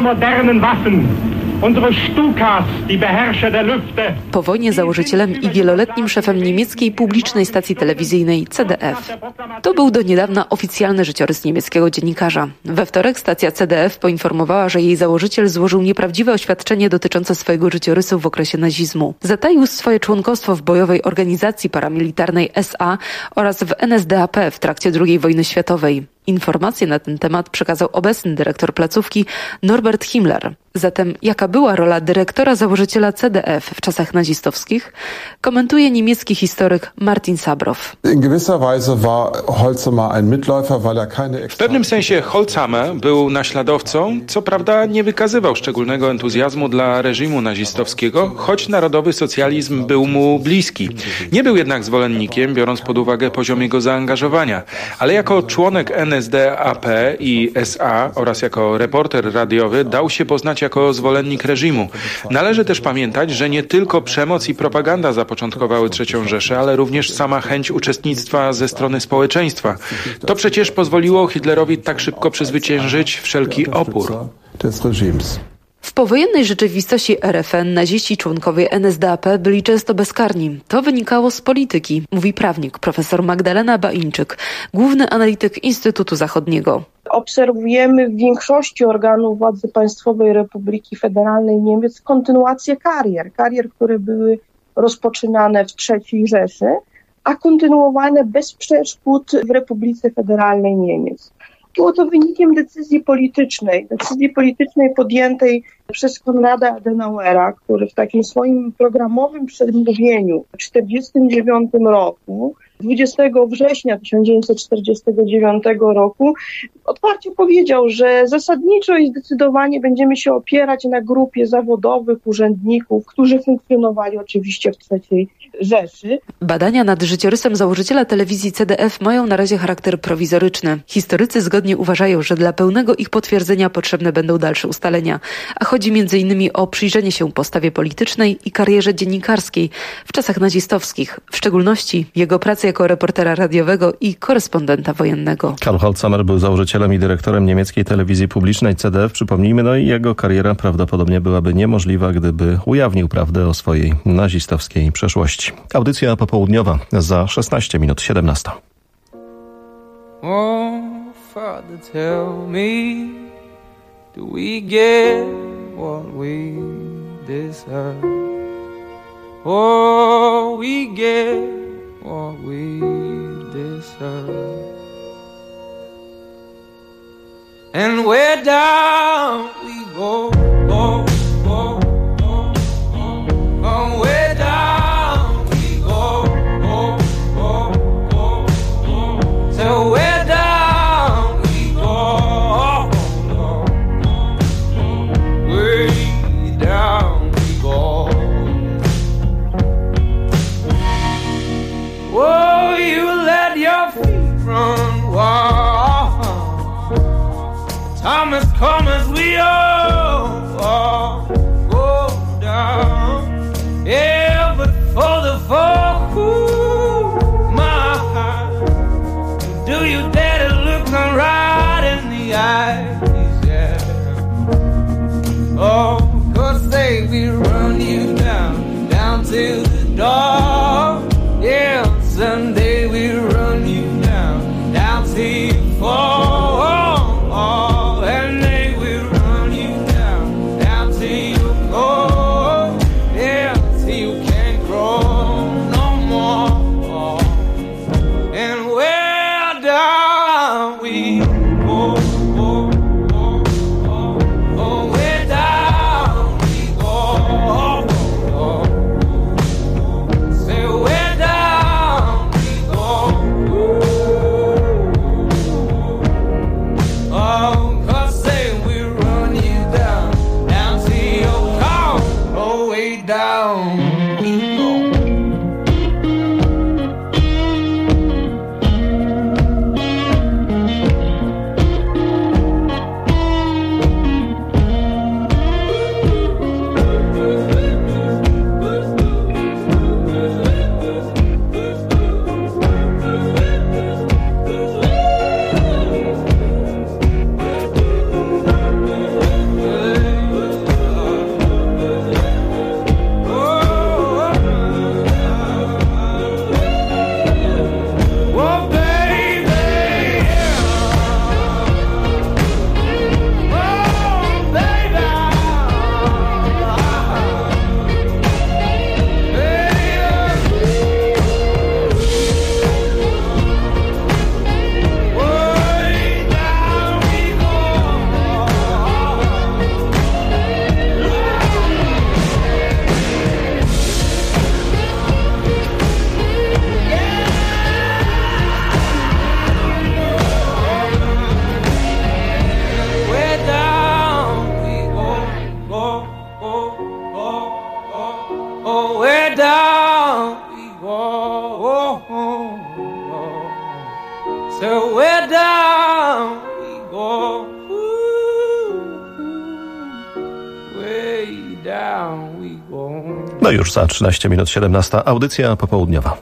Po wojnie założycielem i wieloletnim szefem niemieckiej publicznej stacji telewizyjnej CDF. To był do niedawna oficjalny życiorys niemieckiego dziennikarza. We wtorek stacja CDF poinformowała, że jej założyciel złożył nieprawdziwe oświadczenie dotyczące swojego życiorysu w okresie nazizmu. Zataił swoje członkostwo w bojowej organizacji paramilitarnej SA oraz w NSDAP w trakcie II wojny światowej. Informacje na ten temat przekazał obecny dyrektor placówki Norbert Himmler. Zatem jaka była rola dyrektora założyciela CDF w czasach nazistowskich? Komentuje niemiecki historyk Martin Sabrow. W pewnym sensie Holzamer był naśladowcą, co prawda nie wykazywał szczególnego entuzjazmu dla reżimu nazistowskiego, choć narodowy socjalizm był mu bliski. Nie był jednak zwolennikiem, biorąc pod uwagę poziom jego zaangażowania, ale jako członek NSDAP i SA oraz jako reporter radiowy dał się poznać jako zwolennik reżimu. Należy też pamiętać, że nie tylko przemoc i propaganda zapoczątkowały III Rzeszę, ale również sama chęć uczestnictwa ze strony społeczeństwa. To przecież pozwoliło Hitlerowi tak szybko przezwyciężyć wszelki opór. W powojennej rzeczywistości RFN naziści członkowie NSDAP byli często bezkarni. To wynikało z polityki, mówi prawnik profesor Magdalena Bańczyk, główny analityk Instytutu Zachodniego. Obserwujemy w większości organów władzy państwowej Republiki Federalnej Niemiec kontynuację karier, które były rozpoczynane w III Rzeszy, a kontynuowane bez przeszkód w Republice Federalnej Niemiec. Było to wynikiem decyzji politycznej podjętej przez Konrada Adenauera, który w takim swoim programowym przemówieniu w 1949 roku, 20 września 1949 roku, otwarcie powiedział, że zasadniczo i zdecydowanie będziemy się opierać na grupie zawodowych urzędników, którzy funkcjonowali oczywiście w III Rzeszy. Badania nad życiorysem założyciela telewizji CDF mają na razie charakter prowizoryczny. Historycy zgodnie uważają, że dla pełnego ich potwierdzenia potrzebne będą dalsze ustalenia, a chodzi m.in. o przyjrzenie się postawie politycznej i karierze dziennikarskiej w czasach nazistowskich, w szczególności jego pracy jako reportera radiowego i korespondenta wojennego. Karl Holzhammer był założycielem i dyrektorem niemieckiej telewizji publicznej CDF. Przypomnijmy, i jego kariera prawdopodobnie byłaby niemożliwa, gdyby ujawnił prawdę o swojej nazistowskiej przeszłości. Audycja popołudniowa za 16 minut 17. Oh, Father, tell me, do we get what we deserve? Oh, we get what we deserve. And where down we go, go, go, go, go. Oh, where down we go, go, go, go, go. So where down we go, go, go, go. Way down we go. Oh, you let your feet run wild. Time has come as we all go down. Yeah, but for the folk who my heart, do you dare to look them right in the eyes? Yeah. Oh, 'cause they will run you down to the door. Yeah, someday we'll run you down till you fall. And they will run you down till you go. Yeah, till you can't grow no more. And where down we go, go, go, go. Oh, where down we go, go, go. Say where down we go. Oh, 'cause say we run you down to your car, oh, way down we go. No już za 13 minut 17. Audycja popołudniowa.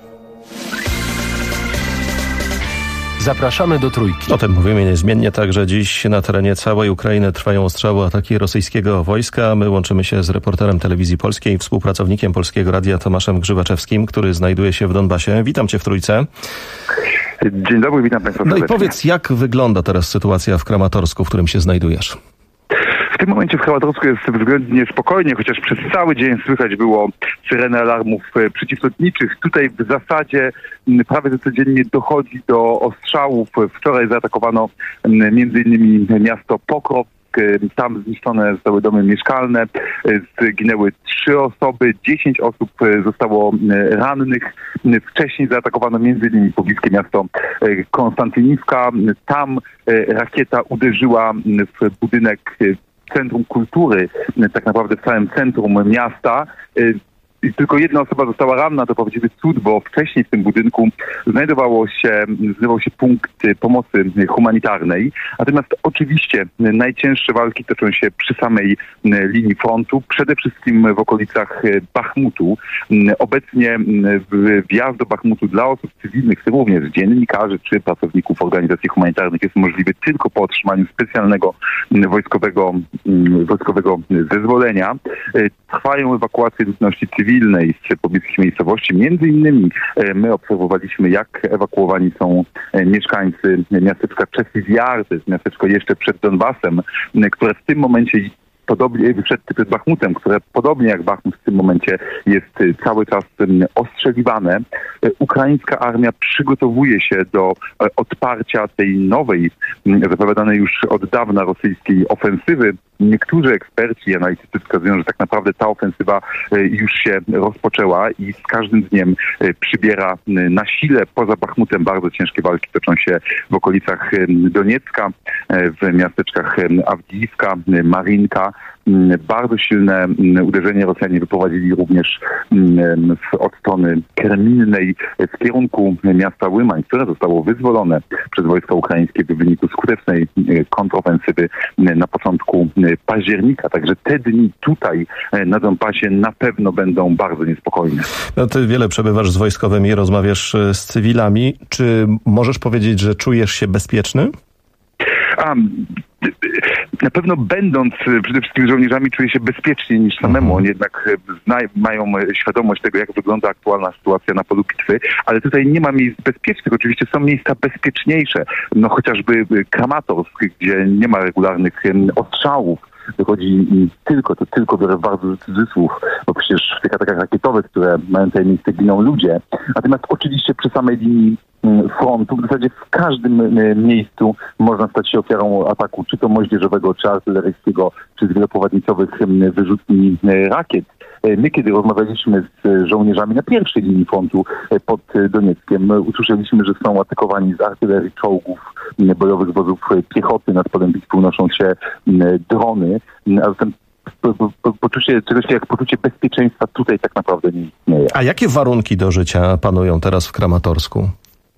Zapraszamy do Trójki. O tym mówimy niezmiennie, także dziś na terenie całej Ukrainy trwają ostrzały ataki rosyjskiego wojska. My łączymy się z reporterem Telewizji Polskiej, współpracownikiem Polskiego Radia Tomaszem Grzywaczewskim, który znajduje się w Donbasie. Witam cię w Trójce. Dzień dobry, witam państwa serdecznie. No i powiedz, jak wygląda teraz sytuacja w Kramatorsku, w którym się znajdujesz? W tym momencie w Kramatorsku jest względnie spokojnie, chociaż przez cały dzień słychać było syreny alarmów przeciwlotniczych. Tutaj w zasadzie prawie codziennie dochodzi do ostrzałów. Wczoraj zaatakowano m.in. miasto Pokrovsk. Tam zniszczone zostały domy mieszkalne, zginęły 3 osoby, 10 osób zostało rannych. Wcześniej zaatakowano m.in. pobliskie miasto Konstantyniwka. Tam rakieta uderzyła w budynek Centrum Kultury, tak naprawdę w całym centrum miasta. tylko jedna osoba została ranna, to właściwie cud, bo wcześniej w tym budynku znajdował się punkt pomocy humanitarnej. Natomiast oczywiście najcięższe walki toczą się przy samej linii frontu, przede wszystkim w okolicach Bachmutu. Obecnie wjazd do Bachmutu dla osób cywilnych, w tym również dziennikarzy czy pracowników organizacji humanitarnych, jest możliwy tylko po otrzymaniu specjalnego wojskowego zezwolenia. Trwają ewakuacje ludności cywilnej z pobliskich miejscowości. Między innymi my obserwowaliśmy, jak ewakuowani są mieszkańcy miasteczka Czesław Jar, to jest miasteczko jeszcze przed Donbasem, które w tym momencie przed Bachmutem, które podobnie jak Bachmut w tym momencie jest cały czas ostrzeliwane. Ukraińska armia przygotowuje się do odparcia tej nowej, zapowiadanej już od dawna rosyjskiej ofensywy. Niektórzy eksperci i analitycy wskazują, że tak naprawdę ta ofensywa już się rozpoczęła i z każdym dniem przybiera na sile. Poza Bachmutem bardzo ciężkie walki toczą się w okolicach Doniecka, w miasteczkach Awdijiwka, Marinka. Bardzo silne uderzenie Rosjanie wyprowadzili również od strony kremilnej w kierunku miasta Łymań, które zostało wyzwolone przez wojska ukraińskie w wyniku skutecznej kontrofensywy na początku października. Także te dni tutaj na Donbasie na pewno będą bardzo niespokojne. No, ty wiele przebywasz z wojskowymi, rozmawiasz z cywilami. Czy możesz powiedzieć, że czujesz się bezpieczny? Na pewno będąc przede wszystkim żołnierzami czuję się bezpieczniej niż samemu. Oni jednak mają świadomość tego, jak wygląda aktualna sytuacja na polu bitwy, ale tutaj nie ma miejsc bezpiecznych. Oczywiście są miejsca bezpieczniejsze. No chociażby Kramatorsk, gdzie nie ma regularnych ostrzałów. Dochodzi tylko do bardzo cudzysłów, bo przecież w tych atakach rakietowych, które mają tutaj miejsce, giną ludzie. Natomiast oczywiście przy samej linii frontu, w zasadzie w każdym miejscu można stać się ofiarą ataku, czy to moździerzowego, czy artyleryjskiego, czy z wieloprowadnicowych wyrzutni rakiet. My, kiedy rozmawialiśmy z żołnierzami na pierwszej linii frontu pod Donieckiem, usłyszeliśmy, że są atakowani z artylerii, czołgów, bojowych wozów piechoty. Nad polem bitwy unoszą się drony. A zatem poczucie czegoś jak poczucie bezpieczeństwa tutaj tak naprawdę nie istnieje. A jakie warunki do życia panują teraz w Kramatorsku?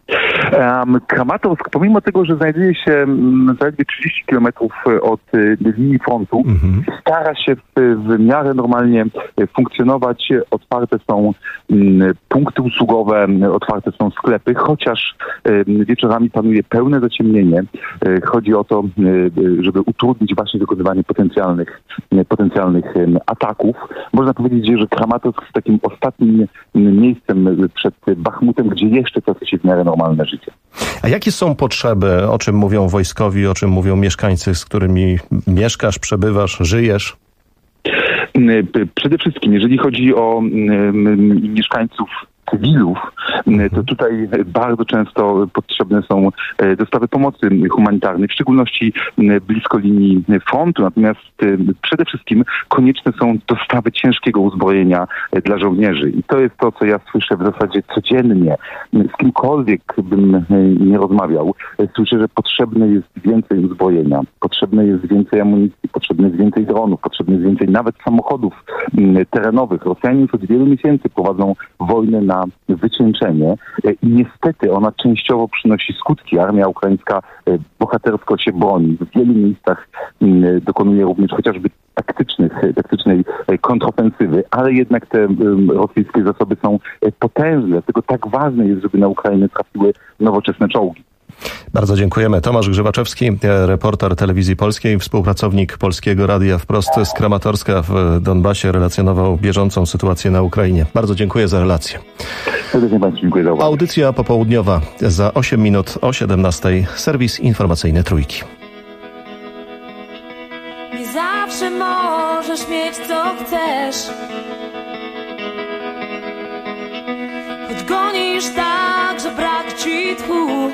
Kramatorsk, pomimo tego, że znajduje się zaledwie 30 kilometrów od linii frontu, stara się w miarę normalnie funkcjonować. Otwarte są punkty usługowe, otwarte są sklepy, chociaż wieczorami panuje pełne zaciemnienie. Chodzi o to, żeby utrudnić właśnie wykonywanie potencjalnych ataków. Można powiedzieć, że Kramatorsk jest takim ostatnim miejscem przed Bachmutem, gdzie jeszcze toczy się w miarę normalne życie. A jakie są potrzeby, o czym mówią wojskowi, o czym mówią mieszkańcy, z którymi mieszkasz, przebywasz, żyjesz? Przede wszystkim, jeżeli chodzi o mieszkańców cywilów, to tutaj bardzo często potrzebne są dostawy pomocy humanitarnej, w szczególności blisko linii frontu. Natomiast przede wszystkim konieczne są dostawy ciężkiego uzbrojenia dla żołnierzy. I to jest to, co ja słyszę w zasadzie codziennie. Z kimkolwiek bym nie rozmawiał, słyszę, że potrzebne jest więcej uzbrojenia, potrzebne jest więcej amunicji, potrzebne jest więcej dronów, potrzebne jest więcej nawet samochodów terenowych. Rosjanie już od wielu miesięcy prowadzą wojnę na wycieńczenie i niestety ona częściowo przynosi skutki. Armia ukraińska bohatersko się broni. W wielu miejscach dokonuje również chociażby taktycznej kontrofensywy, ale jednak te rosyjskie zasoby są potężne. Dlatego tak ważne jest, żeby na Ukrainę trafiły nowoczesne czołgi. Bardzo dziękujemy. Tomasz Grzebaczewski, reporter Telewizji Polskiej, współpracownik Polskiego Radia Wprost z Kramatorska w Donbasie, relacjonował bieżącą sytuację na Ukrainie. Bardzo dziękuję za relację. Serdecznie Państwu dziękuję za uwagę. Audycja popołudniowa za 8 minut o 17:00. Serwis informacyjny Trójki. Nie zawsze możesz mieć co chcesz. Choć gonisz tak, że brak ci tchu.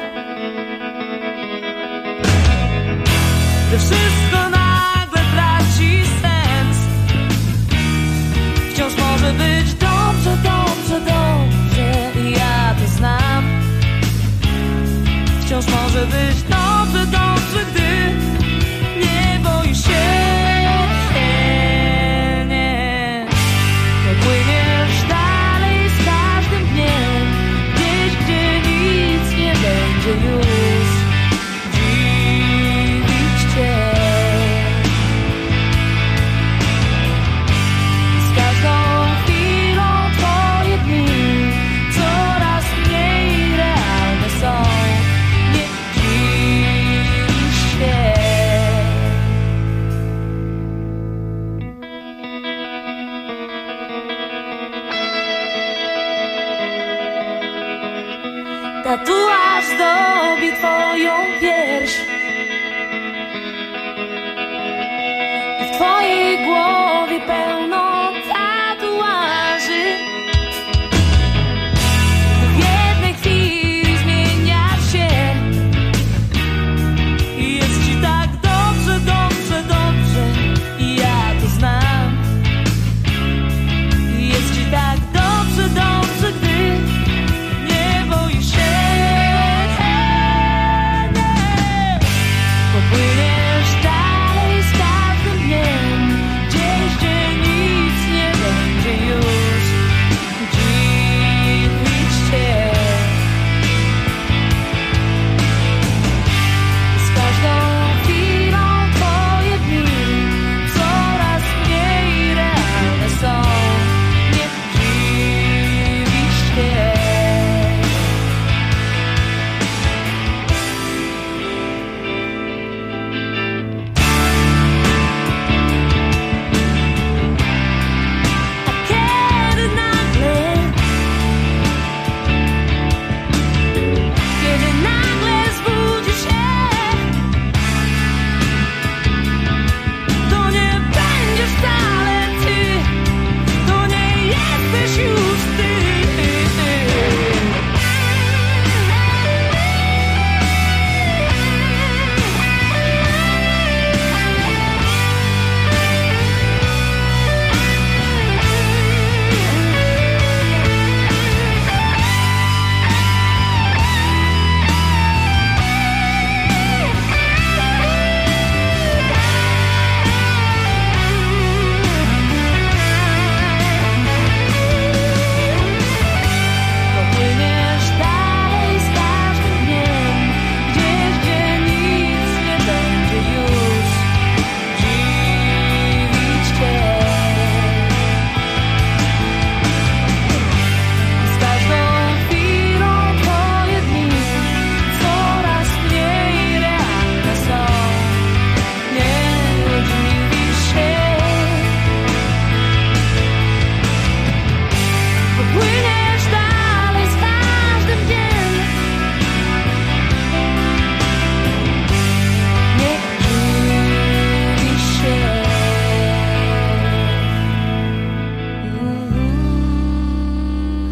Gdy wszystko nagle traci sens, wciąż może być dobrze, dobrze, dobrze. I ja to znam. Wciąż może być dobrze, dobrze, gdy nie boisz się. Nie, nie płyniesz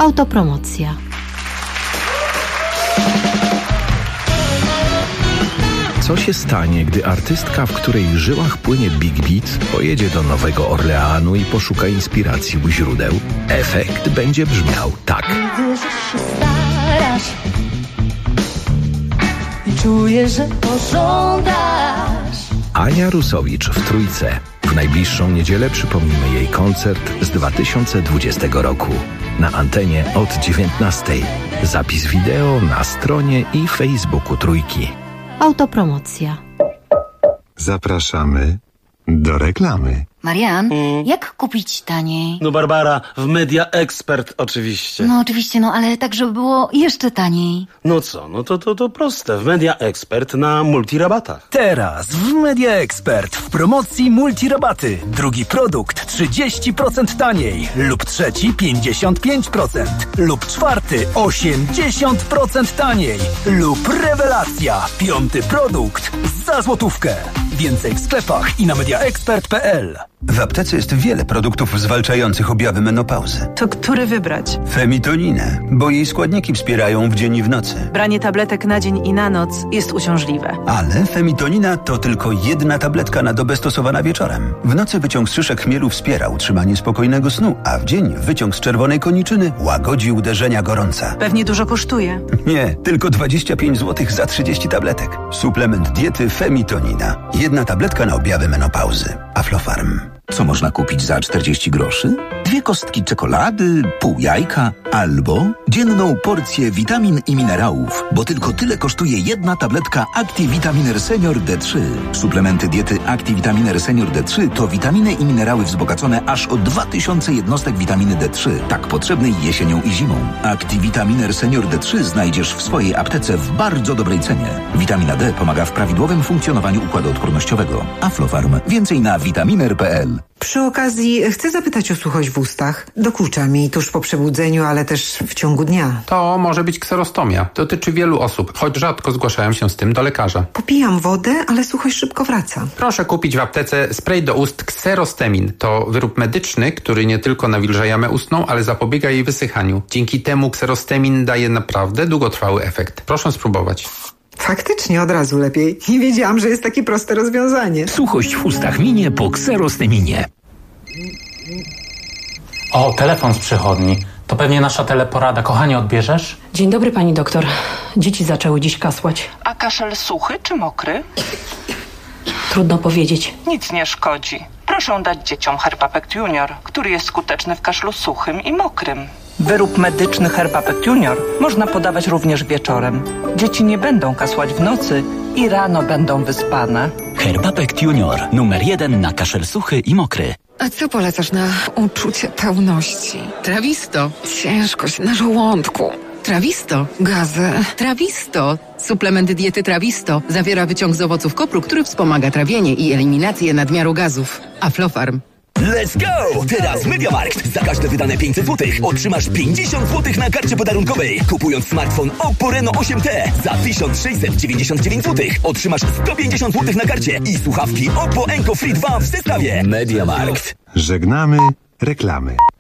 Autopromocja. Co się stanie, gdy artystka, w której żyłach płynie Big Beat, pojedzie do Nowego Orleanu i poszuka inspiracji u źródeł? Efekt będzie brzmiał tak. Widzę, że się starasz i czuję, że pożądasz. Ania Rusowicz w Trójce. W najbliższą niedzielę przypomnimy jej koncert z 2020 roku. Na antenie od 19. Zapis wideo na stronie i Facebooku Trójki. Autopromocja. Zapraszamy do reklamy. Marian, jak kupić taniej? No Barbara, w Media Expert oczywiście. No oczywiście, ale tak, żeby było jeszcze taniej. No co, to proste. W Media Expert na multirabatach. Teraz w Media Expert w promocji multirabaty. Drugi produkt 30% taniej lub trzeci 55% lub czwarty 80% taniej lub rewelacja. Piąty produkt za złotówkę. Więcej w sklepach i na mediaexpert.pl. W aptece jest wiele produktów zwalczających objawy menopauzy. To który wybrać? Femitoninę, bo jej składniki wspierają w dzień i w nocy. Branie tabletek na dzień i na noc jest uciążliwe. Ale femitonina to tylko jedna tabletka na dobę stosowana wieczorem. W nocy wyciąg z szyszek chmielu wspiera utrzymanie spokojnego snu, a w dzień wyciąg z czerwonej koniczyny łagodzi uderzenia gorąca. Pewnie dużo kosztuje. Nie, tylko 25 zł za 30 tabletek. Suplement diety Femitonina. Jedna tabletka na objawy menopauzy. Aflofarm. Co można kupić za 40 groszy? 2 kostki czekolady, pół jajka albo dzienną porcję witamin i minerałów, bo tylko tyle kosztuje jedna tabletka Activitaminer Senior D3. Suplementy diety Activitaminer Senior D3 to witaminy i minerały wzbogacone aż o 2000 jednostek witaminy D3, tak potrzebnej jesienią i zimą. Activitaminer Senior D3 znajdziesz w swojej aptece w bardzo dobrej cenie. Witamina D pomaga w prawidłowym funkcjonowaniu układu odpornościowego. Aflofarm. Więcej na vitaminer.pl. Przy okazji chcę zapytać o suchość w ustach. Dokucza mi tuż po przebudzeniu, ale też w ciągu dnia. To może być kserostomia. Dotyczy wielu osób, choć rzadko zgłaszają się z tym do lekarza. Popijam wodę, ale suchość szybko wraca. Proszę kupić w aptece spray do ust Kserostemin. To wyrób medyczny, który nie tylko nawilża jamę ustną, ale zapobiega jej wysychaniu. Dzięki temu Kserostemin daje naprawdę długotrwały efekt. Proszę spróbować. Faktycznie od razu lepiej. Nie wiedziałam, że jest takie proste rozwiązanie. Suchość w ustach minie po Kserosteminie. O, telefon z przychodni. To pewnie nasza teleporada. Kochanie, odbierzesz? Dzień dobry, pani doktor. Dzieci zaczęły dziś kasłać. A kaszel suchy czy mokry? Trudno powiedzieć. Nic nie szkodzi. Proszę dać dzieciom Herbapect Junior, który jest skuteczny w kaszlu suchym i mokrym. Wyrób medyczny Herbapect Junior można podawać również wieczorem. Dzieci nie będą kasłać w nocy i rano będą wyspane. Herbapect Junior. Numer 1 na kaszel suchy i mokry. A co polecasz na uczucie pełności? Trawisto. Ciężkość na żołądku. Trawisto. Gazy. Trawisto. Suplement diety Trawisto zawiera wyciąg z owoców kopru, który wspomaga trawienie i eliminację nadmiaru gazów. Aflofarm. Let's go! Teraz MediaMarkt. Za każde wydane 500 zł otrzymasz 50 zł na karcie podarunkowej. Kupując smartfon Oppo Reno 8T za 1699 zł otrzymasz 150 zł na karcie i słuchawki Oppo Enco Free 2 w zestawie. MediaMarkt. Żegnamy reklamy.